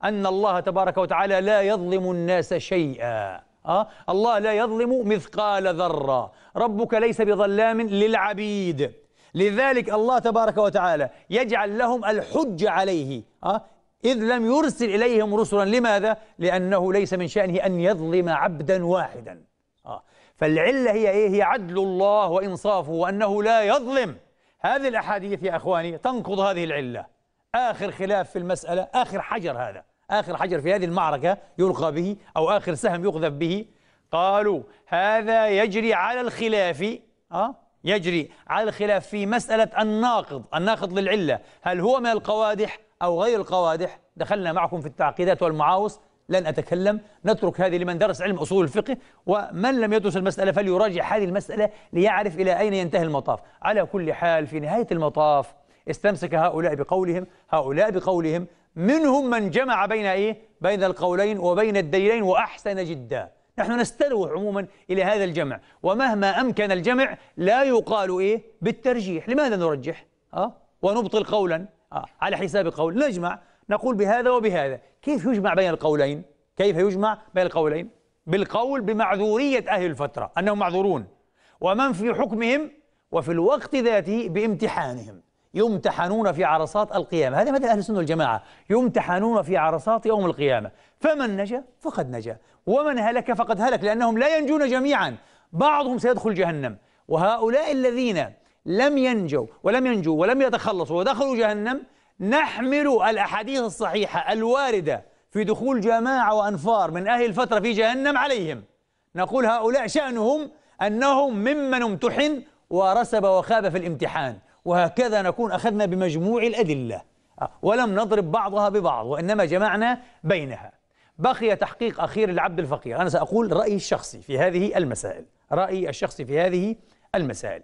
أن الله تبارك وتعالى لا يظلم الناس شيئا. أه؟ الله لا يظلم مثقال ذرة، ربك ليس بظلام للعبيد. لذلك الله تبارك وتعالى يجعل لهم الحج عليه، أه؟ إذ لم يرسل إليهم رسلا. لماذا؟ لأنه ليس من شأنه أن يظلم عبدا واحدا. أه؟ فالعلة هي إيه؟ هي عدل الله وإنصافه وأنه لا يظلم. هذه الأحاديث يا أخواني تنقض هذه العلة. آخر خلاف في المسألة، آخر حجر، هذا آخر حجر في هذه المعركة يلقى به، أو آخر سهم يقذف به، قالوا هذا يجري على الخلاف، أه؟ يجري على الخلاف في مسألة الناقض، الناقض للعلة، هل هو من القوادح أو غير القوادح؟ دخلنا معكم في التعقيدات والمعاوص، لن أتكلم، نترك هذه لمن درس علم أصول الفقه، ومن لم يدرس المسألة فليراجع هذه المسألة ليعرف إلى أين ينتهي المطاف. على كل حال في نهاية المطاف استمسك هؤلاء بقولهم، هؤلاء بقولهم، منهم من جمع بين إيه؟ بين القولين وبين الدليلين، وأحسن جدا. نحن نستلوح عموما إلى هذا الجمع، ومهما أمكن الجمع لا يقال إيه؟ بالترجيح. لماذا نرجح؟ أه؟ ونبطل قولا أه؟ على حساب قول. نجمع، نقول بهذا وبهذا. كيف يجمع بين القولين؟ كيف يجمع بين القولين؟ بالقول بمعذورية أهل الفترة، أنهم معذورون، ومن في حكمهم، وفي الوقت ذاته بامتحانهم، يمتحنون في عرصات القيامة. هذا مثل أهل السنة والجماعة، يمتحنون في عرصات يوم القيامة، فمن نجا فقد نجا، ومن هلك فقد هلك، لأنهم لا ينجون جميعا، بعضهم سيدخل جهنم. وهؤلاء الذين لم ينجوا ولم ينجوا ولم يتخلصوا ودخلوا جهنم، نحمل الأحاديث الصحيحة الواردة في دخول جماعة وأنفار من أهل الفترة في جهنم عليهم. نقول هؤلاء شأنهم أنهم ممن امتحن ورسب وخاب في الامتحان. وهكذا نكون أخذنا بمجموع الأدلة ولم نضرب بعضها ببعض، وإنما جمعنا بينها. بقي تحقيق أخير للعبد الفقير. أنا سأقول رأيي الشخصي في هذه المسائل، رأيي الشخصي في هذه المسائل.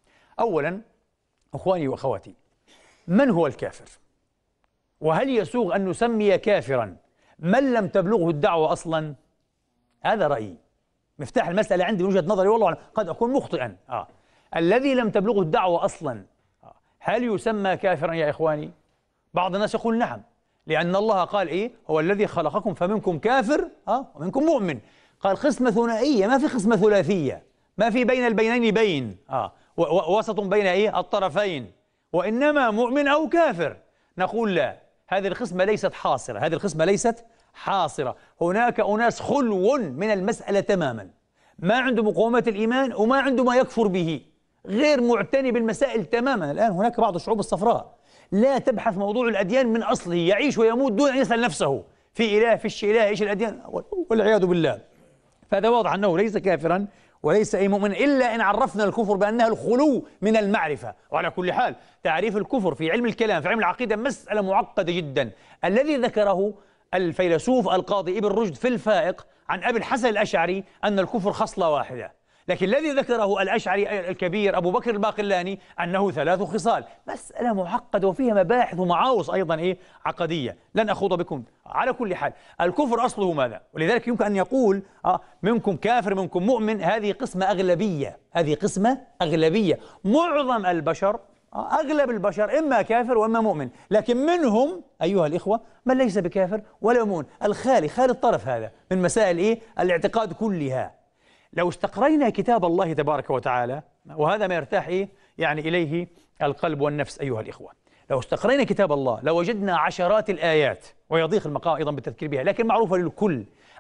أولا أخواني وأخواتي، من هو الكافر؟ وهل يسوغ أن نسمي كافرا من لم تبلغه الدعوة أصلا؟ هذا رأيي، مفتاح المسألة عندي من وجهة نظري، والله قد أكون مخطئا. آه. الذي لم تبلغه الدعوة أصلا آه. هل يسمى كافرا يا إخواني؟ بعض الناس يقول نعم، لأن الله قال إيه؟ هو الذي خلقكم فمنكم كافر آه ومنكم مؤمن. قال قسمة ثنائية، ما في قسمة ثلاثية، ما في بين البينين بين آه ووسط بين إيه؟ الطرفين، وإنما مؤمن أو كافر. نقول لا، هذه القسمة ليست حاصرة، هذه القسمة ليست حاصرة. هناك أناس خلو من المسألة تماما، ما عنده مقومات الإيمان وما عنده ما يكفر به، غير معتني بالمسائل تماما. الآن هناك بعض الشعوب الصفراء لا تبحث موضوع الأديان من أصله، يعيش ويموت دون أن يسأل نفسه في إله، في إله، إيش الأديان، والعياذ بالله. فهذا واضح أنه ليس كافرا وليس أي مؤمن، إلا إن عرفنا الكفر بأنها الخلو من المعرفة. وعلى كل حال تعريف الكفر في علم الكلام، في علم العقيدة، مسألة معقدة جدا. الذي ذكره الفيلسوف القاضي ابن رشد في الفائق عن أبي الحسن الأشعري أن الكفر خصلة واحدة، لكن الذي ذكره الأشعري الكبير أبو بكر الباقلاني أنه ثلاث خصال. مسألة معقدة وفيها مباحث ومعاوص أيضا إيه عقدية، لن أخوض بكم. على كل حال الكفر أصله ماذا؟ ولذلك يمكن أن يقول آه منكم كافر منكم مؤمن، هذه قسمة أغلبية، هذه قسمة أغلبية. معظم البشر آه أغلب البشر إما كافر وإما مؤمن، لكن منهم أيها الإخوة من ليس بكافر ولا مؤمن، الخالي خالي الطرف هذا من مسائل إيه الاعتقاد كلها. لو استقرينا كتاب الله تبارك وتعالى، وهذا ما يرتاح إيه؟ يعني إليه القلب والنفس أيها الإخوة، لو استقرينا كتاب الله لوجدنا عشرات الآيات، ويضيق المقام أيضا بالتذكير بها لكن معروفة للكل،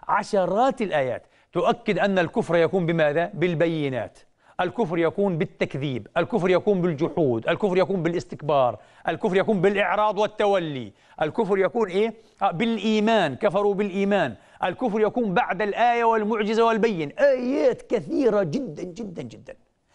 عشرات الآيات تؤكد أن الكفر يكون بماذا؟ بالبينات. الكفر يكون بالتكذيب، الكفر يكون بالجحود، الكفر يكون بالاستكبار، الكفر يكون بالإعراض والتولي، الكفر يكون إيه؟ بالإيمان، كفروا بالإيمان، الكفر يكون بعد الآية والمعجزة والبين، آيات كثيرة جدا جدا جدا،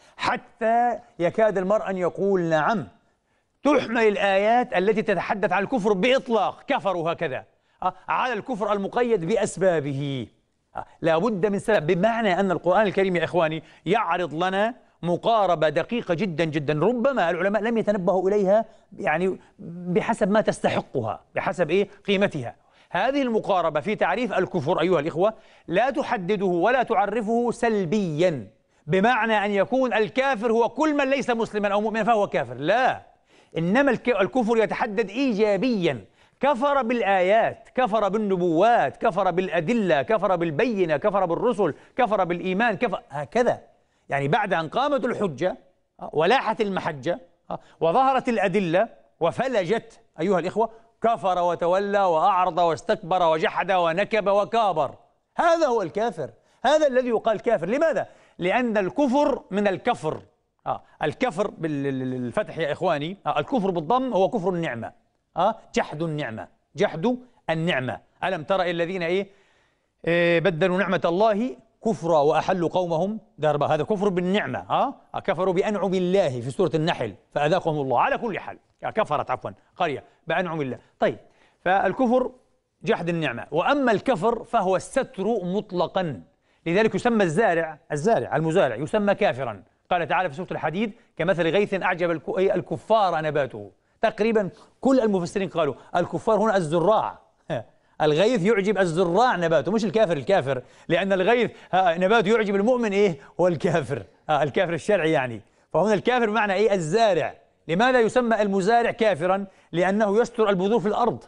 حتى يكاد المرء أن يقول نعم تحمل الآيات التي تتحدث عن الكفر بإطلاق، كفروا هكذا على الكفر المقيد بأسبابه. لا بد من سبب، بمعنى أن القرآن الكريم يا إخواني يعرض لنا مقاربة دقيقة جدا جدا، ربما العلماء لم يتنبهوا إليها يعني بحسب ما تستحقها، بحسب إيه قيمتها. هذه المقاربة في تعريف الكفر أيها الإخوة لا تحدده ولا تعرفه سلبيا، بمعنى أن يكون الكافر هو كل من ليس مسلما أو مؤمنا فهو كافر، لا، إنما الكفر يتحدد إيجابيا، كفر بالآيات، كفر بالنبوات، كفر بالأدلة، كفر بالبينة، كفر بالرسل، كفر بالإيمان، كفر هكذا. يعني بعد أن قامت الحجة ولاحت المحجة وظهرت الأدلة وفلجت أيها الإخوة، كفر وتولى وأعرض واستكبر وجحد ونكب وكابر. هذا هو الكافر، هذا الذي يقال كافر. لماذا؟ لأن الكفر من الكفر. آه. الكفر بالفتح يا إخواني، آه. الكفر بالضم هو كفر النعمة، آه. جحد النعمة، جحد النعمة. ألم تر إلى الذين إيه؟ إيه بدلوا نعمة الله كفرا وأحلوا قومهم دار، هذا كفر بالنعمة. آه. كفروا بأنعم الله في سورة النحل فأذاقهم الله. على كل حال كفرت عفوا قرية بأنعم الله. طيب، فالكفر جحد النعمة، وأما الكفر فهو الستر مطلقا. لذلك يسمى الزارع الزارع المزارع يسمى كافرا. قال تعالى في سورة الحديد: كمثل غيث أعجب الكفار نباته. تقريبا كل المفسرين قالوا الكفار هنا الزراع. الغيث يعجب الزراع نباته، مش الكافر. الكافر لأن الغيث نباته يعجب المؤمن إيه هو الكافر، الكافر الشرعي يعني. فهنا الكافر بمعنى إيه؟ الزارع. لماذا يسمى المزارع كافرا؟ لأنه يستر البذور في الأرض.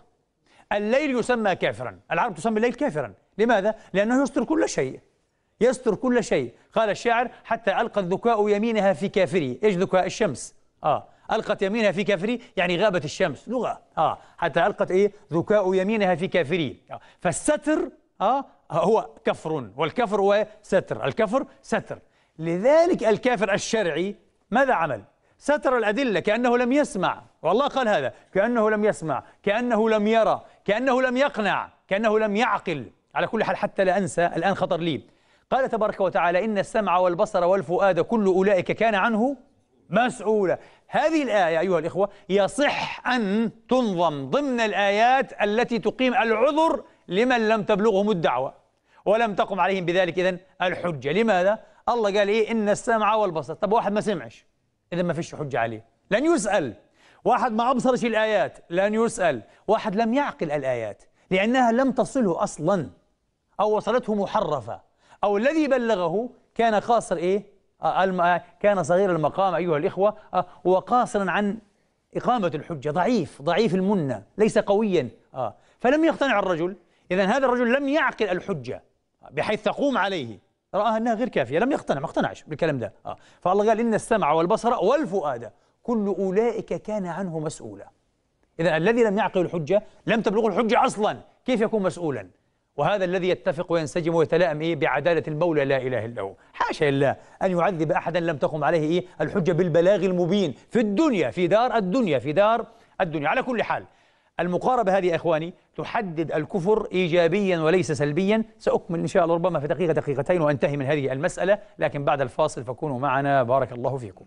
الليل يسمى كافرا، العرب تسمي الليل كافرا. لماذا؟ لأنه يستر كل شيء، يستر كل شيء. قال الشاعر: حتى ألقت ذكاء يمينها في كافري. إيش ذكاء؟ الشمس. آه ألقت يمينها في كافري يعني غابت الشمس، لغة. آه حتى ألقت إيه؟ ذكاء يمينها في كافري. آه فالستر آه هو كفر، والكفر هو ستر، الكفر ستر. لذلك الكافر الشرعي ماذا عمل؟ ستر الأدلة كأنه لم يسمع، والله قال هذا: كأنه لم يسمع، كأنه لم يرى، كأنه لم يقنع، كأنه لم يعقل. على كل حال حتى لا أنسى الآن خطر لي، قال تبارك وتعالى: إن السمع والبصر والفؤاد كل أولئك كان عنه مسؤولا. هذه الآية أيها الإخوة يصح أن تنظم ضمن الآيات التي تقيم العذر لمن لم تبلغهم الدعوة ولم تقم عليهم بذلك إذن الحجة. لماذا؟ الله قال إيه؟ إن السمع والبصر. طب واحد ما سمعش، إذا ما فيش حجة عليه، لن يسأل. واحد ما أبصرش الآيات لن يسأل. واحد لم يعقل الآيات لأنها لم تصله أصلا، أو وصلته محرفة، أو الذي بلغه كان قاصر إيه؟ آه كان صغير المقام أيها الإخوة، آه وقاصرا عن إقامة الحجة، ضعيف ضعيف المنة، ليس قويا. آه فلم يقتنع الرجل. إذن هذا الرجل لم يعقل الحجة بحيث تقوم عليه، رآها أنها غير كافية، لم يقتنع، ما اقتنعش بالكلام ده. آه فالله قال: إن السمع والبصر والفؤاد كل أولئك كان عنه مسؤولا. إذا الذي لم يعقل الحجة لم تبلغه الحجة أصلا، كيف يكون مسؤولا؟ وهذا الذي يتفق وينسجم ويتلائم إيه؟ بعدالة المولى لا إله إلا هو. حاشا لله أن يعذب أحدا لم تقم عليه إيه؟ الحجة بالبلاغ المبين في الدنيا، في دار الدنيا، في دار الدنيا. على كل حال المقاربة هذه يا إخواني تحدد الكفر إيجابيا وليس سلبيا. سأكمل إن شاء الله ربما في دقيقة دقيقتين وأنتهي من هذه المسألة، لكن بعد الفاصل فكونوا معنا. بارك الله فيكم.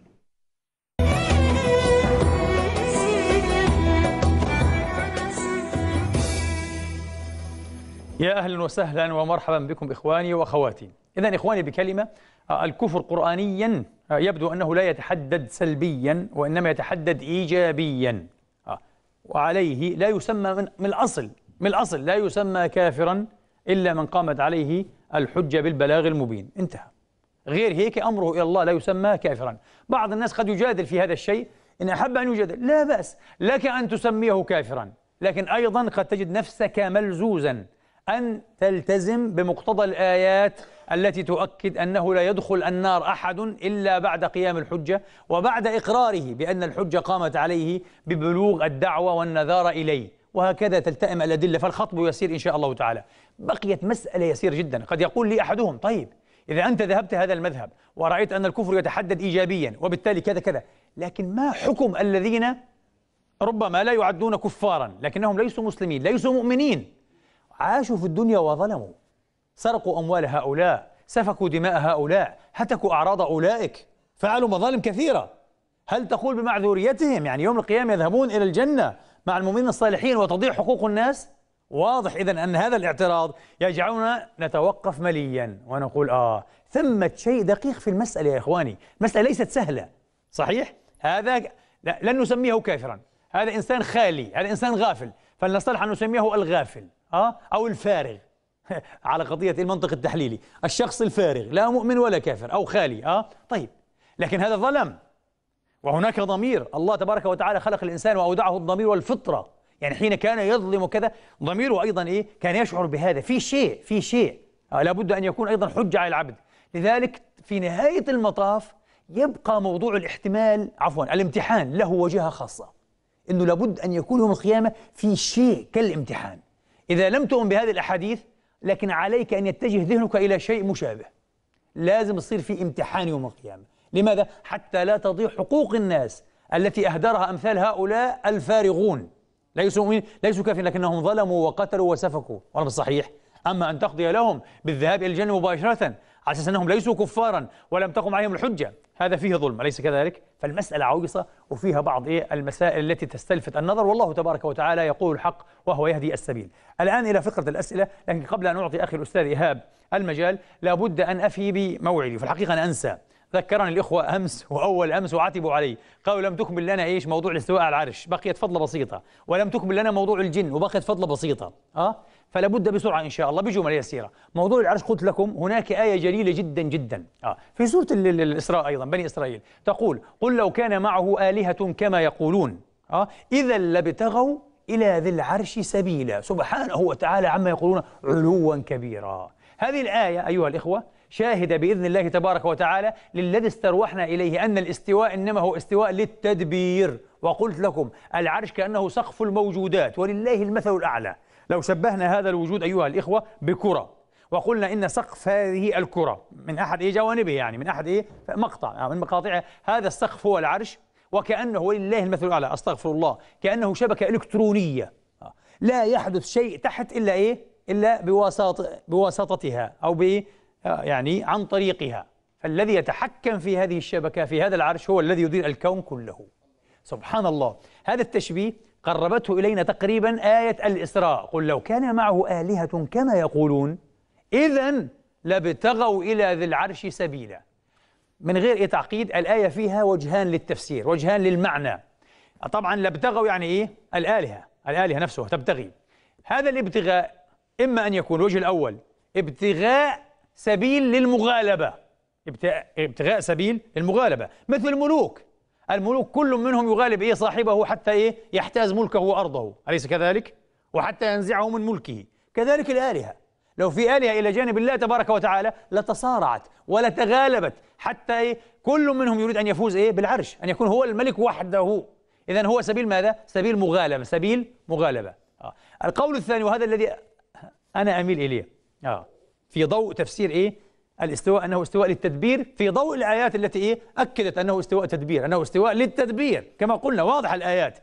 يا أهلا وسهلا ومرحبا بكم إخواني وأخواتي. إذن إخواني بكلمة، الكفر قرآنيا يبدو أنه لا يتحدد سلبيا وإنما يتحدد إيجابيا، وعليه لا يسمى من, من الأصل من الأصل لا يسمى كافرا إلا من قامت عليه الحجة بالبلاغ المبين، انتهى. غير هيك أمره إلى الله، لا يسمى كافرا. بعض الناس قد يجادل في هذا الشيء، إن أحب أن يجادل لا بأس، لك أن تسميه كافرا، لكن أيضا قد تجد نفسك ملزوزا أن تلتزم بمقتضى الآيات التي تؤكد أنه لا يدخل النار أحد إلا بعد قيام الحجة وبعد إقراره بأن الحجة قامت عليه ببلوغ الدعوة والنذار إليه، وهكذا تلتئم الأدلة. فالخطب يسير إن شاء الله تعالى. بقيت مسألة يسير جدا. قد يقول لي أحدهم: طيب إذا أنت ذهبت هذا المذهب ورأيت أن الكفر يتحدد إيجابيا وبالتالي كذا كذا، لكن ما حكم الذين ربما لا يعدون كفارا لكنهم ليسوا مسلمين، ليسوا مؤمنين، عاشوا في الدنيا وظلموا، سرقوا أموال هؤلاء، سفكوا دماء هؤلاء، هتكوا أعراض أولئك، فعلوا مظالم كثيرة. هل تقول بمعذوريتهم؟ يعني يوم القيامة يذهبون إلى الجنة مع المؤمنين الصالحين وتضيع حقوق الناس؟ واضح إذن أن هذا الاعتراض يجعلنا نتوقف مليا ونقول آه ثمة شيء دقيق في المسألة يا إخواني. المسألة ليست سهلة، صحيح؟ هذا لا لن نسميه كافرا، هذا إنسان خالي، هذا إنسان غافل، فلنصطلح أن نسميه الغافل آه أو الفارغ على قضية المنطق التحليلي، الشخص الفارغ لا مؤمن ولا كافر أو خالي. آه طيب، لكن هذا ظلم وهناك ضمير. الله تبارك وتعالى خلق الإنسان وأودعه الضمير والفطرة، يعني حين كان يظلم كذا ضميره أيضا إيه كان يشعر بهذا، في شيء في شيء آه لابد أن يكون أيضا حجة على العبد. لذلك في نهاية المطاف يبقى موضوع الاحتمال عفوا الامتحان له وجهة خاصة، إنه لابد أن يكون يوم القيامة في شيء كالامتحان. إذا لم تؤمن بهذه الأحاديث لكن عليك أن يتجه ذهنك إلى شيء مشابه، لازم يصير في امتحان يوم القيامة. لماذا؟ حتى لا تضيع حقوق الناس التي أهدرها أمثال هؤلاء الفارغون، ليسوا مؤمنين ليسوا كافرين لكنهم ظلموا وقتلوا وسفكوا، وهذا صحيح. أما أن تقضي لهم بالذهاب إلى الجنة مباشرة على أساس أنهم ليسوا كفارا ولم تقم عليهم الحجة، هذا فيه ظلم أليس كذلك؟ فالمسألة عويصة وفيها بعض إيه المسائل التي تستلفت النظر، والله تبارك وتعالى يقول الحق وهو يهدي السبيل. الآن إلى فقرة الأسئلة، لكن قبل أن أعطي أخي الأستاذ إيهاب المجال لابد أن أفي بموعدي، في الحقيقة أنا أنسى. ذكرني الإخوة أمس وأول أمس وعاتبوا علي، قالوا لم تكمل لنا إيش موضوع الاستواء على العرش، بقيت فضلة بسيطة، ولم تكمل لنا موضوع الجن وبقيت فضلة بسيطة. أه فلا بد بسرعة إن شاء الله بجمل يسيرة. موضوع العرش قلت لكم هناك آية جليلة جدا جدا آه في سورة الإسراء أيضا بني إسرائيل تقول: قل لو كان معه آلهة كما يقولون آه إذا لابتغوا إلى ذي العرش سبيلا سبحانه وتعالى عما يقولون علوا كبيرا. هذه الآية أيها الإخوة شاهدة بإذن الله تبارك وتعالى للذي استروحنا إليه أن الاستواء إنما هو استواء للتدبير. وقلت لكم العرش كأنه سقف الموجودات ولله المثل الأعلى. لو شبهنا هذا الوجود أيها الإخوة بكرة وقلنا إن سقف هذه الكرة من أحد إيه جوانبه، يعني من أحد إيه مقطع من مقاطعها، هذا السقف هو العرش، وكأنه ولله المثل الأعلى أستغفر الله كأنه شبكة إلكترونية لا يحدث شيء تحت إلا إيه إلا بواسطة بواسطتها أو ب يعني عن طريقها. فالذي يتحكم في هذه الشبكة في هذا العرش هو الذي يدير الكون كله. سبحان الله. هذا التشبيه قربته إلينا تقريبا آية الإسراء: قل لو كان معه آلهة كما يقولون إذن لابتغوا إلى ذي العرش سبيلا. من غير إيه تعقيد، الآية فيها وجهان للتفسير، وجهان للمعنى. طبعا لابتغوا يعني إيه؟ الآلهة، الآلهة نفسها تبتغي. هذا الابتغاء إما أن يكون الوجه الأول ابتغاء سبيل للمغالبة، ابتغاء سبيل للمغالبة، مثل الملوك. الملوك كل منهم يغالب إيه صاحبه حتى إيه يحتاز ملكه وأرضه، أليس كذلك؟ وحتى ينزعه من ملكه. كذلك الآلهة، لو في آلهة إلى جانب الله تبارك وتعالى لتصارعت ولا تغالبت حتى إيه كل منهم يريد أن يفوز إيه بالعرش، أن يكون هو الملك وحده. إذن هو سبيل ماذا؟ سبيل مغالبة، سبيل مغالبة. آه. القول الثاني وهذا الذي أنا أميل إليه آه. في ضوء تفسير إيه الاستواء أنه استواء للتدبير، في ضوء الآيات التي إيه أكدت أنه استواء تدبير، أنه استواء للتدبير كما قلنا واضح الآيات.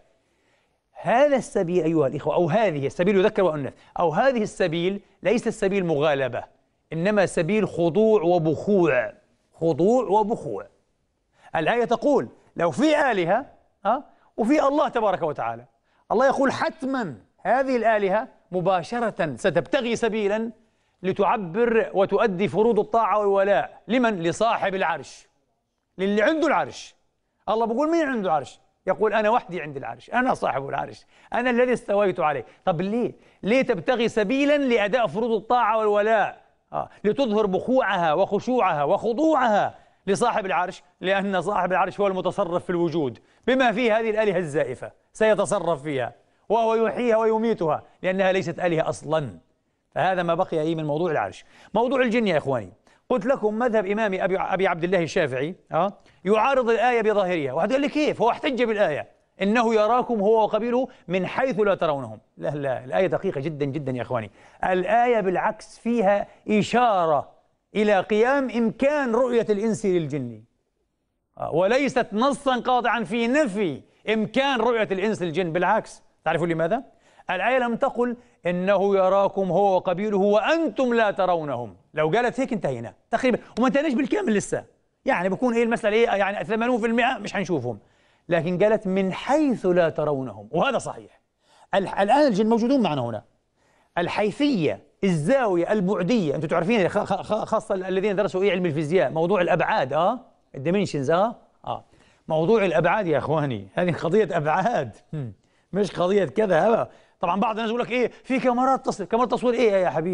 هذا السبيل أيها الإخوة أو هذه السبيل يذكر وأنث أو هذه السبيل ليس السبيل مغالبة، إنما سبيل خضوع وبخوع، خضوع وبخوع. الآية تقول لو في آلهة أه وفي الله تبارك وتعالى، الله يقول حتما هذه الآلهة مباشرة ستبتغي سبيلا لتعبر وتؤدي فروض الطاعة والولاء. لمن؟ لصاحب العرش، للي عنده العرش. الله بيقول مين عنده عرش؟ يقول أنا وحدي عند العرش، أنا صاحب العرش، أنا الذي استويت عليه. طب ليه؟ ليه تبتغي سبيلا لأداء فروض الطاعة والولاء؟ آه. لتظهر بخوعها وخشوعها وخضوعها لصاحب العرش، لأن صاحب العرش هو المتصرف في الوجود، بما فيه هذه الآلهة الزائفة سيتصرف فيها، وهو يحييها ويميتها لأنها ليست آلهة أصلا. فهذا ما بقي أي من موضوع العرش. موضوع الجن يا إخواني، قلت لكم مذهب إمام أبي, أبي عبد الله الشافعي أه؟ يعارض الآية بظاهرها. واحد قال لي كيف؟ هو احتج بالآية إنه يراكم هو وقبيله من حيث لا ترونهم. لا لا، الآية دقيقة جدا جدا يا إخواني. الآية بالعكس فيها إشارة إلى قيام إمكان رؤية الإنس للجن، أه؟ وليست نصا قاطعا في نفي إمكان رؤية الإنس للجن. بالعكس، تعرفوا لماذا؟ الآية لم تقل إنه يراكم هو وقبيله وأنتم لا ترونهم. لو قالت هيك انتهينا تقريبا، وما انتهيناش بالكامل لسه، يعني بكون إيه المسألة إيه يعني ثمانين بالمئة مش حنشوفهم، لكن قالت من حيث لا ترونهم، وهذا صحيح. الآن الجن موجودون معنا هنا. الحيثية، الزاوية، البعدية، أنتم تعرفين خاصة الذين درسوا إيه علم الفيزياء، موضوع الأبعاد أه الديمنشنز أه اه موضوع الأبعاد يا إخواني، هذه قضية أبعاد مش قضية كذا. طبعا بعض الناس يقول لك ايه في كاميرات تصوير، كاميرات تصوير ايه يا حبيبي؟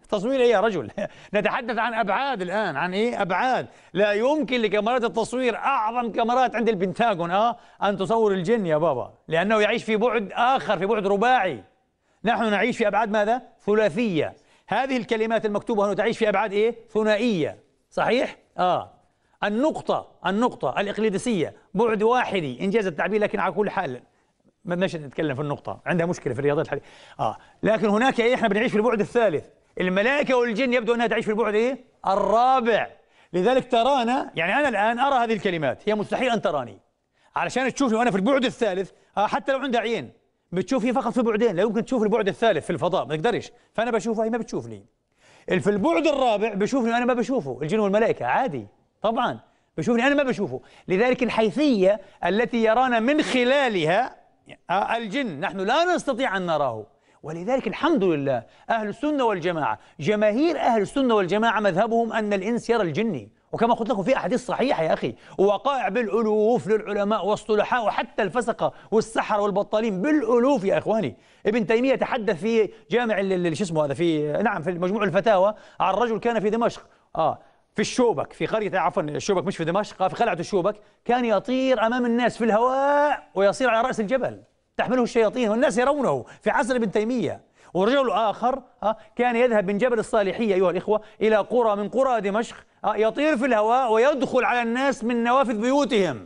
تصوير إيه يا رجل؟ نتحدث عن أبعاد الآن، عن إيه؟ أبعاد. لا يمكن لكاميرات التصوير أعظم كاميرات عند البنتاغون أه أن تصور الجن يا بابا، لأنه يعيش في بعد آخر، في بعد رباعي. نحن نعيش في أبعاد ماذا؟ ثلاثية. هذه الكلمات المكتوبة هنا تعيش في أبعاد إيه؟ ثنائية. صحيح؟ آه النقطة النقطة الإقليدسية بعد واحدي إنجاز التعبير، لكن على كل حال ما بدناش نتكلم في النقطة، عندها مشكلة في الرياضات الحديثة. آه لكن هناك إيه؟ إحنا بنعيش في البعد الثالث. الملائكة والجن يبدو أنها تعيش في البعد إيه؟ الرابع. لذلك ترانا، يعني أنا الآن أرى هذه الكلمات، هي مستحيل أن تراني. علشان تشوفني وأنا في البعد الثالث، آه حتى لو عندها عين بتشوفني فقط في بعدين، لا يمكن تشوف البعد الثالث في الفضاء، ما تقدرش. فأنا بشوفها، هي ما بتشوفني. في البعد الرابع بشوفني وأنا ما بشوفه، الجن والملائكة عادي طبعا بشوفني أنا ما بشوفه. لذلك الحيثية التي يرانا من خلالها الجن نحن لا نستطيع أن نراه. ولذلك الحمد لله أهل السنة والجماعة، جماهير أهل السنة والجماعة مذهبهم أن الإنس يرى الجني، وكما قلت لكم في أحاديث صحيحة يا أخي، ووقائع بالألوف للعلماء والصلحاء وحتى الفسقة والسحرة والبطالين بالألوف يا إخواني. ابن تيمية تحدث في جامع شو اسمه هذا، في نعم في مجموع الفتاوى عن رجل كان في دمشق آه في الشوبك، في قرية عفوا الشوبك مش في دمشق، في قلعة الشوبك، كان يطير أمام الناس في الهواء ويصير على رأس الجبل تحمله الشياطين والناس يرونه في عصر ابن تيمية. ورجل آخر كان يذهب من جبل الصالحية أيها الإخوة إلى قرى من قرى دمشق، يطير في الهواء ويدخل على الناس من نوافذ بيوتهم.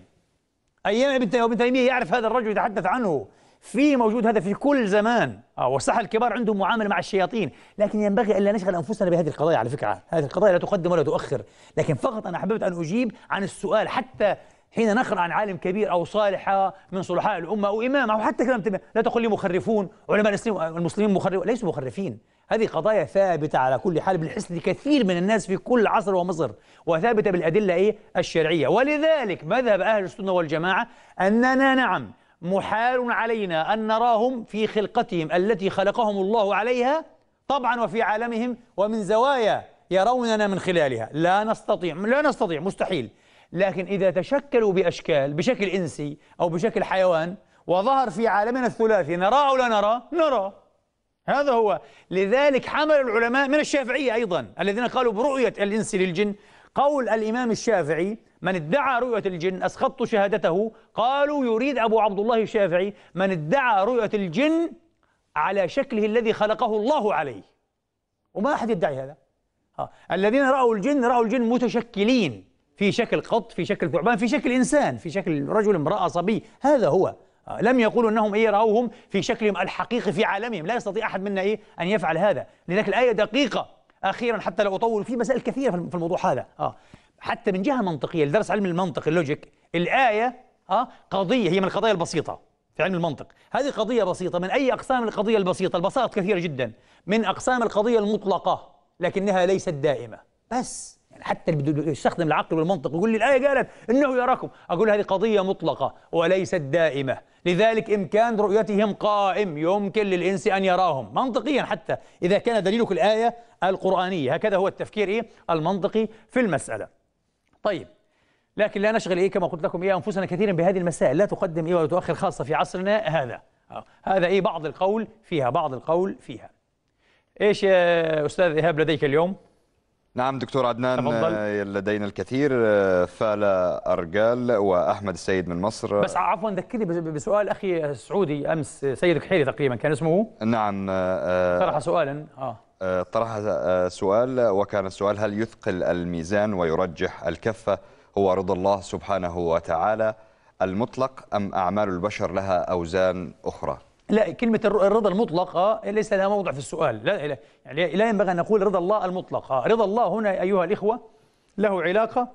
أيام ابن تيمية يعرف هذا الرجل، يتحدث عنه، في موجود هذا في كل زمان. آه والصحة الكبار عندهم معاملة مع الشياطين، لكن ينبغي ألا نشغل أنفسنا بهذه القضايا. على فكرة هذه القضايا لا تقدم ولا تؤخر، لكن فقط أنا حبيت أن أجيب عن السؤال. حتى حين نقرأ عن عالم كبير أو صالحة من صلحاء الأمة أو إمام أو حتى كلام تبقى، لا تقول لي مخرفون، علماء المسلمين مخرفون، ليسوا مخرفين. هذه قضايا ثابتة على كل حال بالحسن لكثير من الناس في كل عصر ومصر، وثابتة بالأدلة إيه؟ الشرعية. ولذلك مذهب أهل السنة والجماعة أننا نعم محال علينا أن نراهم في خلقتهم التي خلقهم الله عليها طبعا، وفي عالمهم ومن زوايا يروننا من خلالها. لا نستطيع لا نستطيع مستحيل. لكن إذا تشكلوا بأشكال، بشكل إنسي أو بشكل حيوان، وظهر في عالمنا الثلاثي، نرى أو لا نرى؟ نرى. هذا هو. لذلك حمل العلماء من الشافعية أيضا الذين قالوا برؤية الإنس للجن، قول الإمام الشافعي: من ادعى رؤية الجن أسقطت شهادته. قالوا يريد أبو عبد الله الشافعي من ادعى رؤية الجن على شكله الذي خلقه الله عليه. وما أحد يدعي هذا. آه. الذين رأوا الجن رأوا الجن متشكلين في شكل قط، في شكل ثعبان، في شكل إنسان، في شكل رجل، امرأة، صبي. هذا هو. آه. لم يقولوا أنهم إيه رأوهم في شكلهم الحقيقي في عالمهم. لا يستطيع أحد منا إيه أن يفعل هذا. لذلك الآية دقيقة. أخيرا حتى لا أطول في مسائل كثيرة في الموضوع هذا، آه حتى من جهة منطقية لدرس علم المنطق اللوجيك، الآية آه قضية هي من القضايا البسيطة في علم المنطق. هذه قضية بسيطة من أي أقسام القضية البسيطة؟ البساطة كثيرة جدا. من أقسام القضية المطلقة لكنها ليست دائمة. بس يعني حتى اللي بده يستخدم العقل والمنطق يقول لي الآية قالت إنه يراكم، أقول هذه قضية مطلقة وليست دائمة. لذلك إمكان رؤيتهم قائم، يمكن للإنس أن يراهم منطقيا حتى إذا كان دليلك الآية القرآنية. هكذا هو التفكير إيه المنطقي في المسألة. طيب، لكن لا نشغل إيه كما قلت لكم إيه أنفسنا كثيرا بهذه المسائل، لا تقدم إيه ولا تؤخر، خاصة في عصرنا هذا. آه. هذا إيه بعض القول فيها، بعض القول فيها. إيش يا أستاذ إيهاب لديك اليوم؟ نعم دكتور عدنان، تفضل. لدينا الكثير. فالا أرجال وأحمد السيد من مصر. بس عفوا ذكرني بسؤال أخي السعودي أمس، سيد كحيري تقريبا كان اسمه. نعم. طرح سؤالا آه طرح سؤال، وكان السؤال: هل يثقل الميزان ويرجح الكفة هو رضا الله سبحانه وتعالى المطلق، أم أعمال البشر لها أوزان أخرى؟ لا، كلمة الرضا المطلق آه ليس لها موضع في السؤال. لا, لا يعني لا ينبغي أن نقول رضا الله المطلق. آه رضا الله هنا أيها الإخوة له علاقة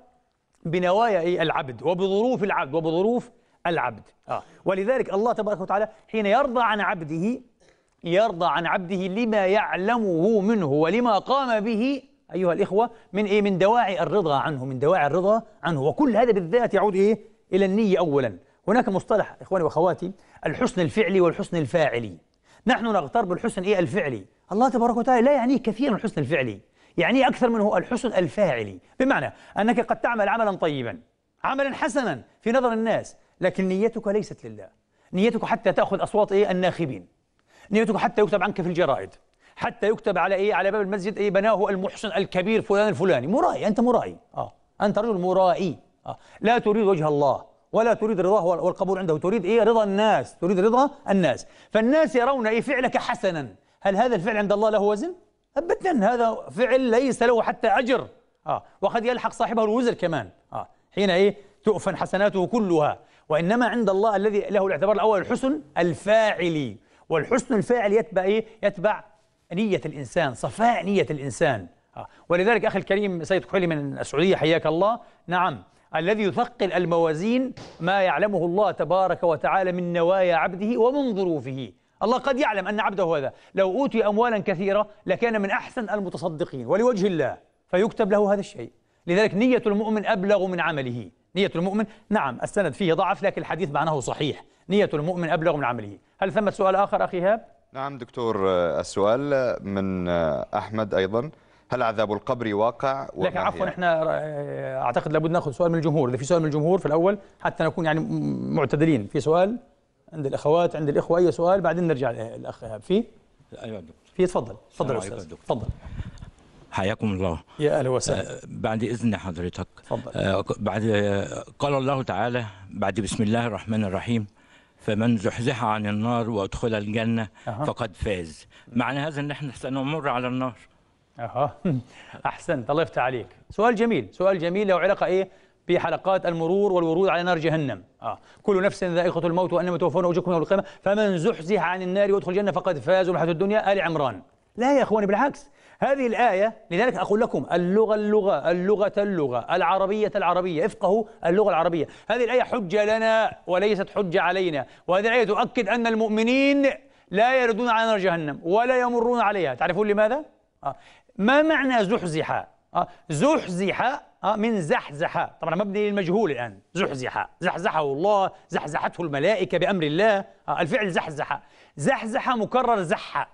بنوايا العبد وبظروف العبد وبظروف العبد. آه ولذلك الله تبارك وتعالى حين يرضى عن عبده يرضى عن عبده لما يعلمه منه ولما قام به أيها الإخوة من إيه من دواعي الرضا عنه، من دواعي الرضا عنه. وكل هذا بالذات يعود إيه إلى النية أولا. هناك مصطلح إخواني وأخواتي الحسن الفعلي والحسن الفاعلي. نحن نغتر بالحسن إيه الفعلي. الله تبارك وتعالى لا يعنيه كثيرا الحسن الفعلي، يعني أكثر منه الحسن الفاعلي، بمعنى أنك قد تعمل عملا طيبا، عملا حسنا في نظر الناس، لكن نيتك ليست لله. نيتك حتى تأخذ أصوات إيه الناخبين، نيتك حتى يكتب عنك في الجرائد، حتى يكتب على إيه؟ على باب المسجد إيه؟ بناه المحسن الكبير فلان الفلاني. مرائي، أنت مرائي. آه أنت رجل مرائي. آه لا تريد وجه الله ولا تريد رضاه والقبول عنده، تريد إيه؟ رضا الناس، تريد رضا الناس. فالناس يرون إيه؟ فعلك حسنا. هل هذا الفعل عند الله له وزن؟ أبدا، هذا فعل ليس له حتى أجر. آه وقد يلحق صاحبه الوزر كمان. آه حين إيه؟ تؤفن حسناته كلها. وإنما عند الله الذي له الاعتبار الأول الحسن الفاعلي، والحسن الفاعل يتبع إيه؟ يتبع نية الإنسان، صفاء نية الإنسان. آه. ولذلك أخي الكريم سيد كحولي من السعودية حياك الله، نعم الذي يثقل الموازين ما يعلمه الله تبارك وتعالى من نوايا عبده ومن ظروفه. الله قد يعلم أن عبده هذا لو أوتي أموالا كثيرة لكان من أحسن المتصدقين ولوجه الله، فيكتب له هذا الشيء. لذلك نية المؤمن أبلغ من عمله. نية المؤمن، نعم السند فيه ضعف لكن الحديث معناه صحيح، نية المؤمن أبلغ من عمله. هل ثمة سؤال آخر أخي هاب؟ نعم دكتور، السؤال من أحمد أيضا، هل عذاب القبر واقع؟ لكن عفوا احنا أعتقد لابد نأخذ سؤال من الجمهور، إذا في سؤال من الجمهور في الأول حتى نكون يعني معتدلين. في سؤال عند الأخوات عند الإخوة، أي سؤال بعدين نرجع الأخ هاب. في؟ أيوة دكتور. في، تفضل تفضل يا أستاذ، تفضل. حياكم الله. يا أهلا وسهلا. آه بعد إذن حضرتك، تفضل. آه بعد آه قال الله تعالى بعد بسم الله الرحمن الرحيم: فمن زحزح عن النار وادخل الجنة أه. فقد فاز. معنى هذا ان احنا سنمر على النار. اها احسنت، الله يفتح عليك. سؤال جميل، سؤال جميل له علاقه ايه بحلقات المرور والورود على نار جهنم. اه كل نفس ذائقة الموت وانما توفون اجوركم يوم القيامة فمن زحزح عن النار وادخل الجنة فقد فاز. والحياة الدنيا آل عمران. لا يا اخواني، بالعكس، هذه الآية، لذلك أقول لكم اللغة اللغة اللغة اللغة العربية العربية، افقهوا اللغة العربية. هذه الآية حجة لنا وليست حجة علينا، وهذه الآية تؤكد أن المؤمنين لا يردون على نار جهنم ولا يمرون عليها. تعرفون لماذا؟ آه. ما معنى زحزح؟ آه. زحزح آه. من زحزح، طبعا مبني للمجهول الآن. زحزح، زحزحه الله، زحزحته الملائكة بأمر الله. آه. الفعل زحزح، زحزح مكرر زح،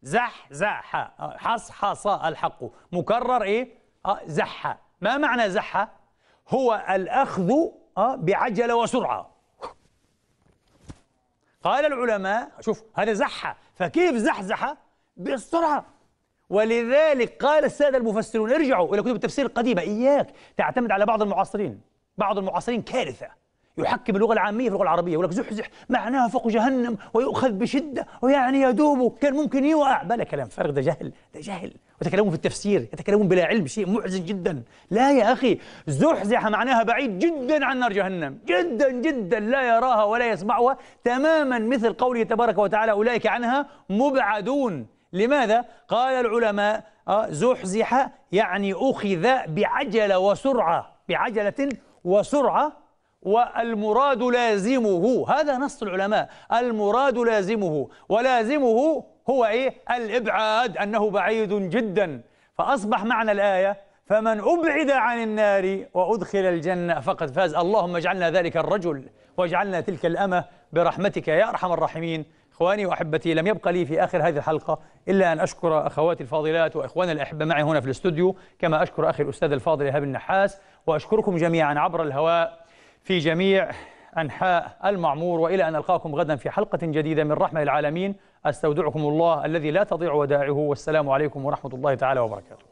زحزح، حصحص الحق، مكرر ايه؟ آه زح. ما معنى زح؟ هو الأخذ آه بعجلة وسرعة. قال العلماء شوف هذا زح، فكيف زحزح؟ بالسرعة. ولذلك قال السادة المفسرون، ارجعوا إلى كتب التفسير القديمة، إياك تعتمد على بعض المعاصرين. بعض المعاصرين كارثة، يحكم اللغة العامية في اللغة العربية، يقول لك زحزح معناها فوق جهنم ويؤخذ بشدة ويعني يدوب كان ممكن يوقع. بلا كلام فارغ، ده جهل، ده جهل. ويتكلمون في التفسير يتكلمون بلا علم، شيء محزن جدا. لا يا أخي، زحزح معناها بعيد جدا عن نار جهنم، جدا جدا، لا يراها ولا يسمعها، تماما مثل قوله تبارك وتعالى: أولئك عنها مبعدون. لماذا؟ قال العلماء آه زحزح يعني أخذ بعجلة وسرعة، بعجلة وسرعة، والمراد لازمه. هذا نص العلماء، المراد لازمه، ولازمه هو إيه؟ الإبعاد، أنه بعيد جدا. فأصبح معنى الآية: فمن أبعد عن النار وأدخل الجنة فقد فاز. اللهم اجعلنا ذلك الرجل واجعلنا تلك الأمة برحمتك يا أرحم الراحمين. إخواني وأحبتي، لم يبقى لي في آخر هذه الحلقة إلا أن أشكر أخواتي الفاضلات وإخواني الأحبة معي هنا في الاستوديو، كما أشكر أخي الأستاذ الفاضل إيهاب النحاس، وأشكركم جميعا عبر الهواء في جميع أنحاء المعمور. وإلى أن ألقاكم غدا في حلقة جديدة من رحمة العالمين، أستودعكم الله الذي لا تضيع ودائعه، والسلام عليكم ورحمة الله تعالى وبركاته.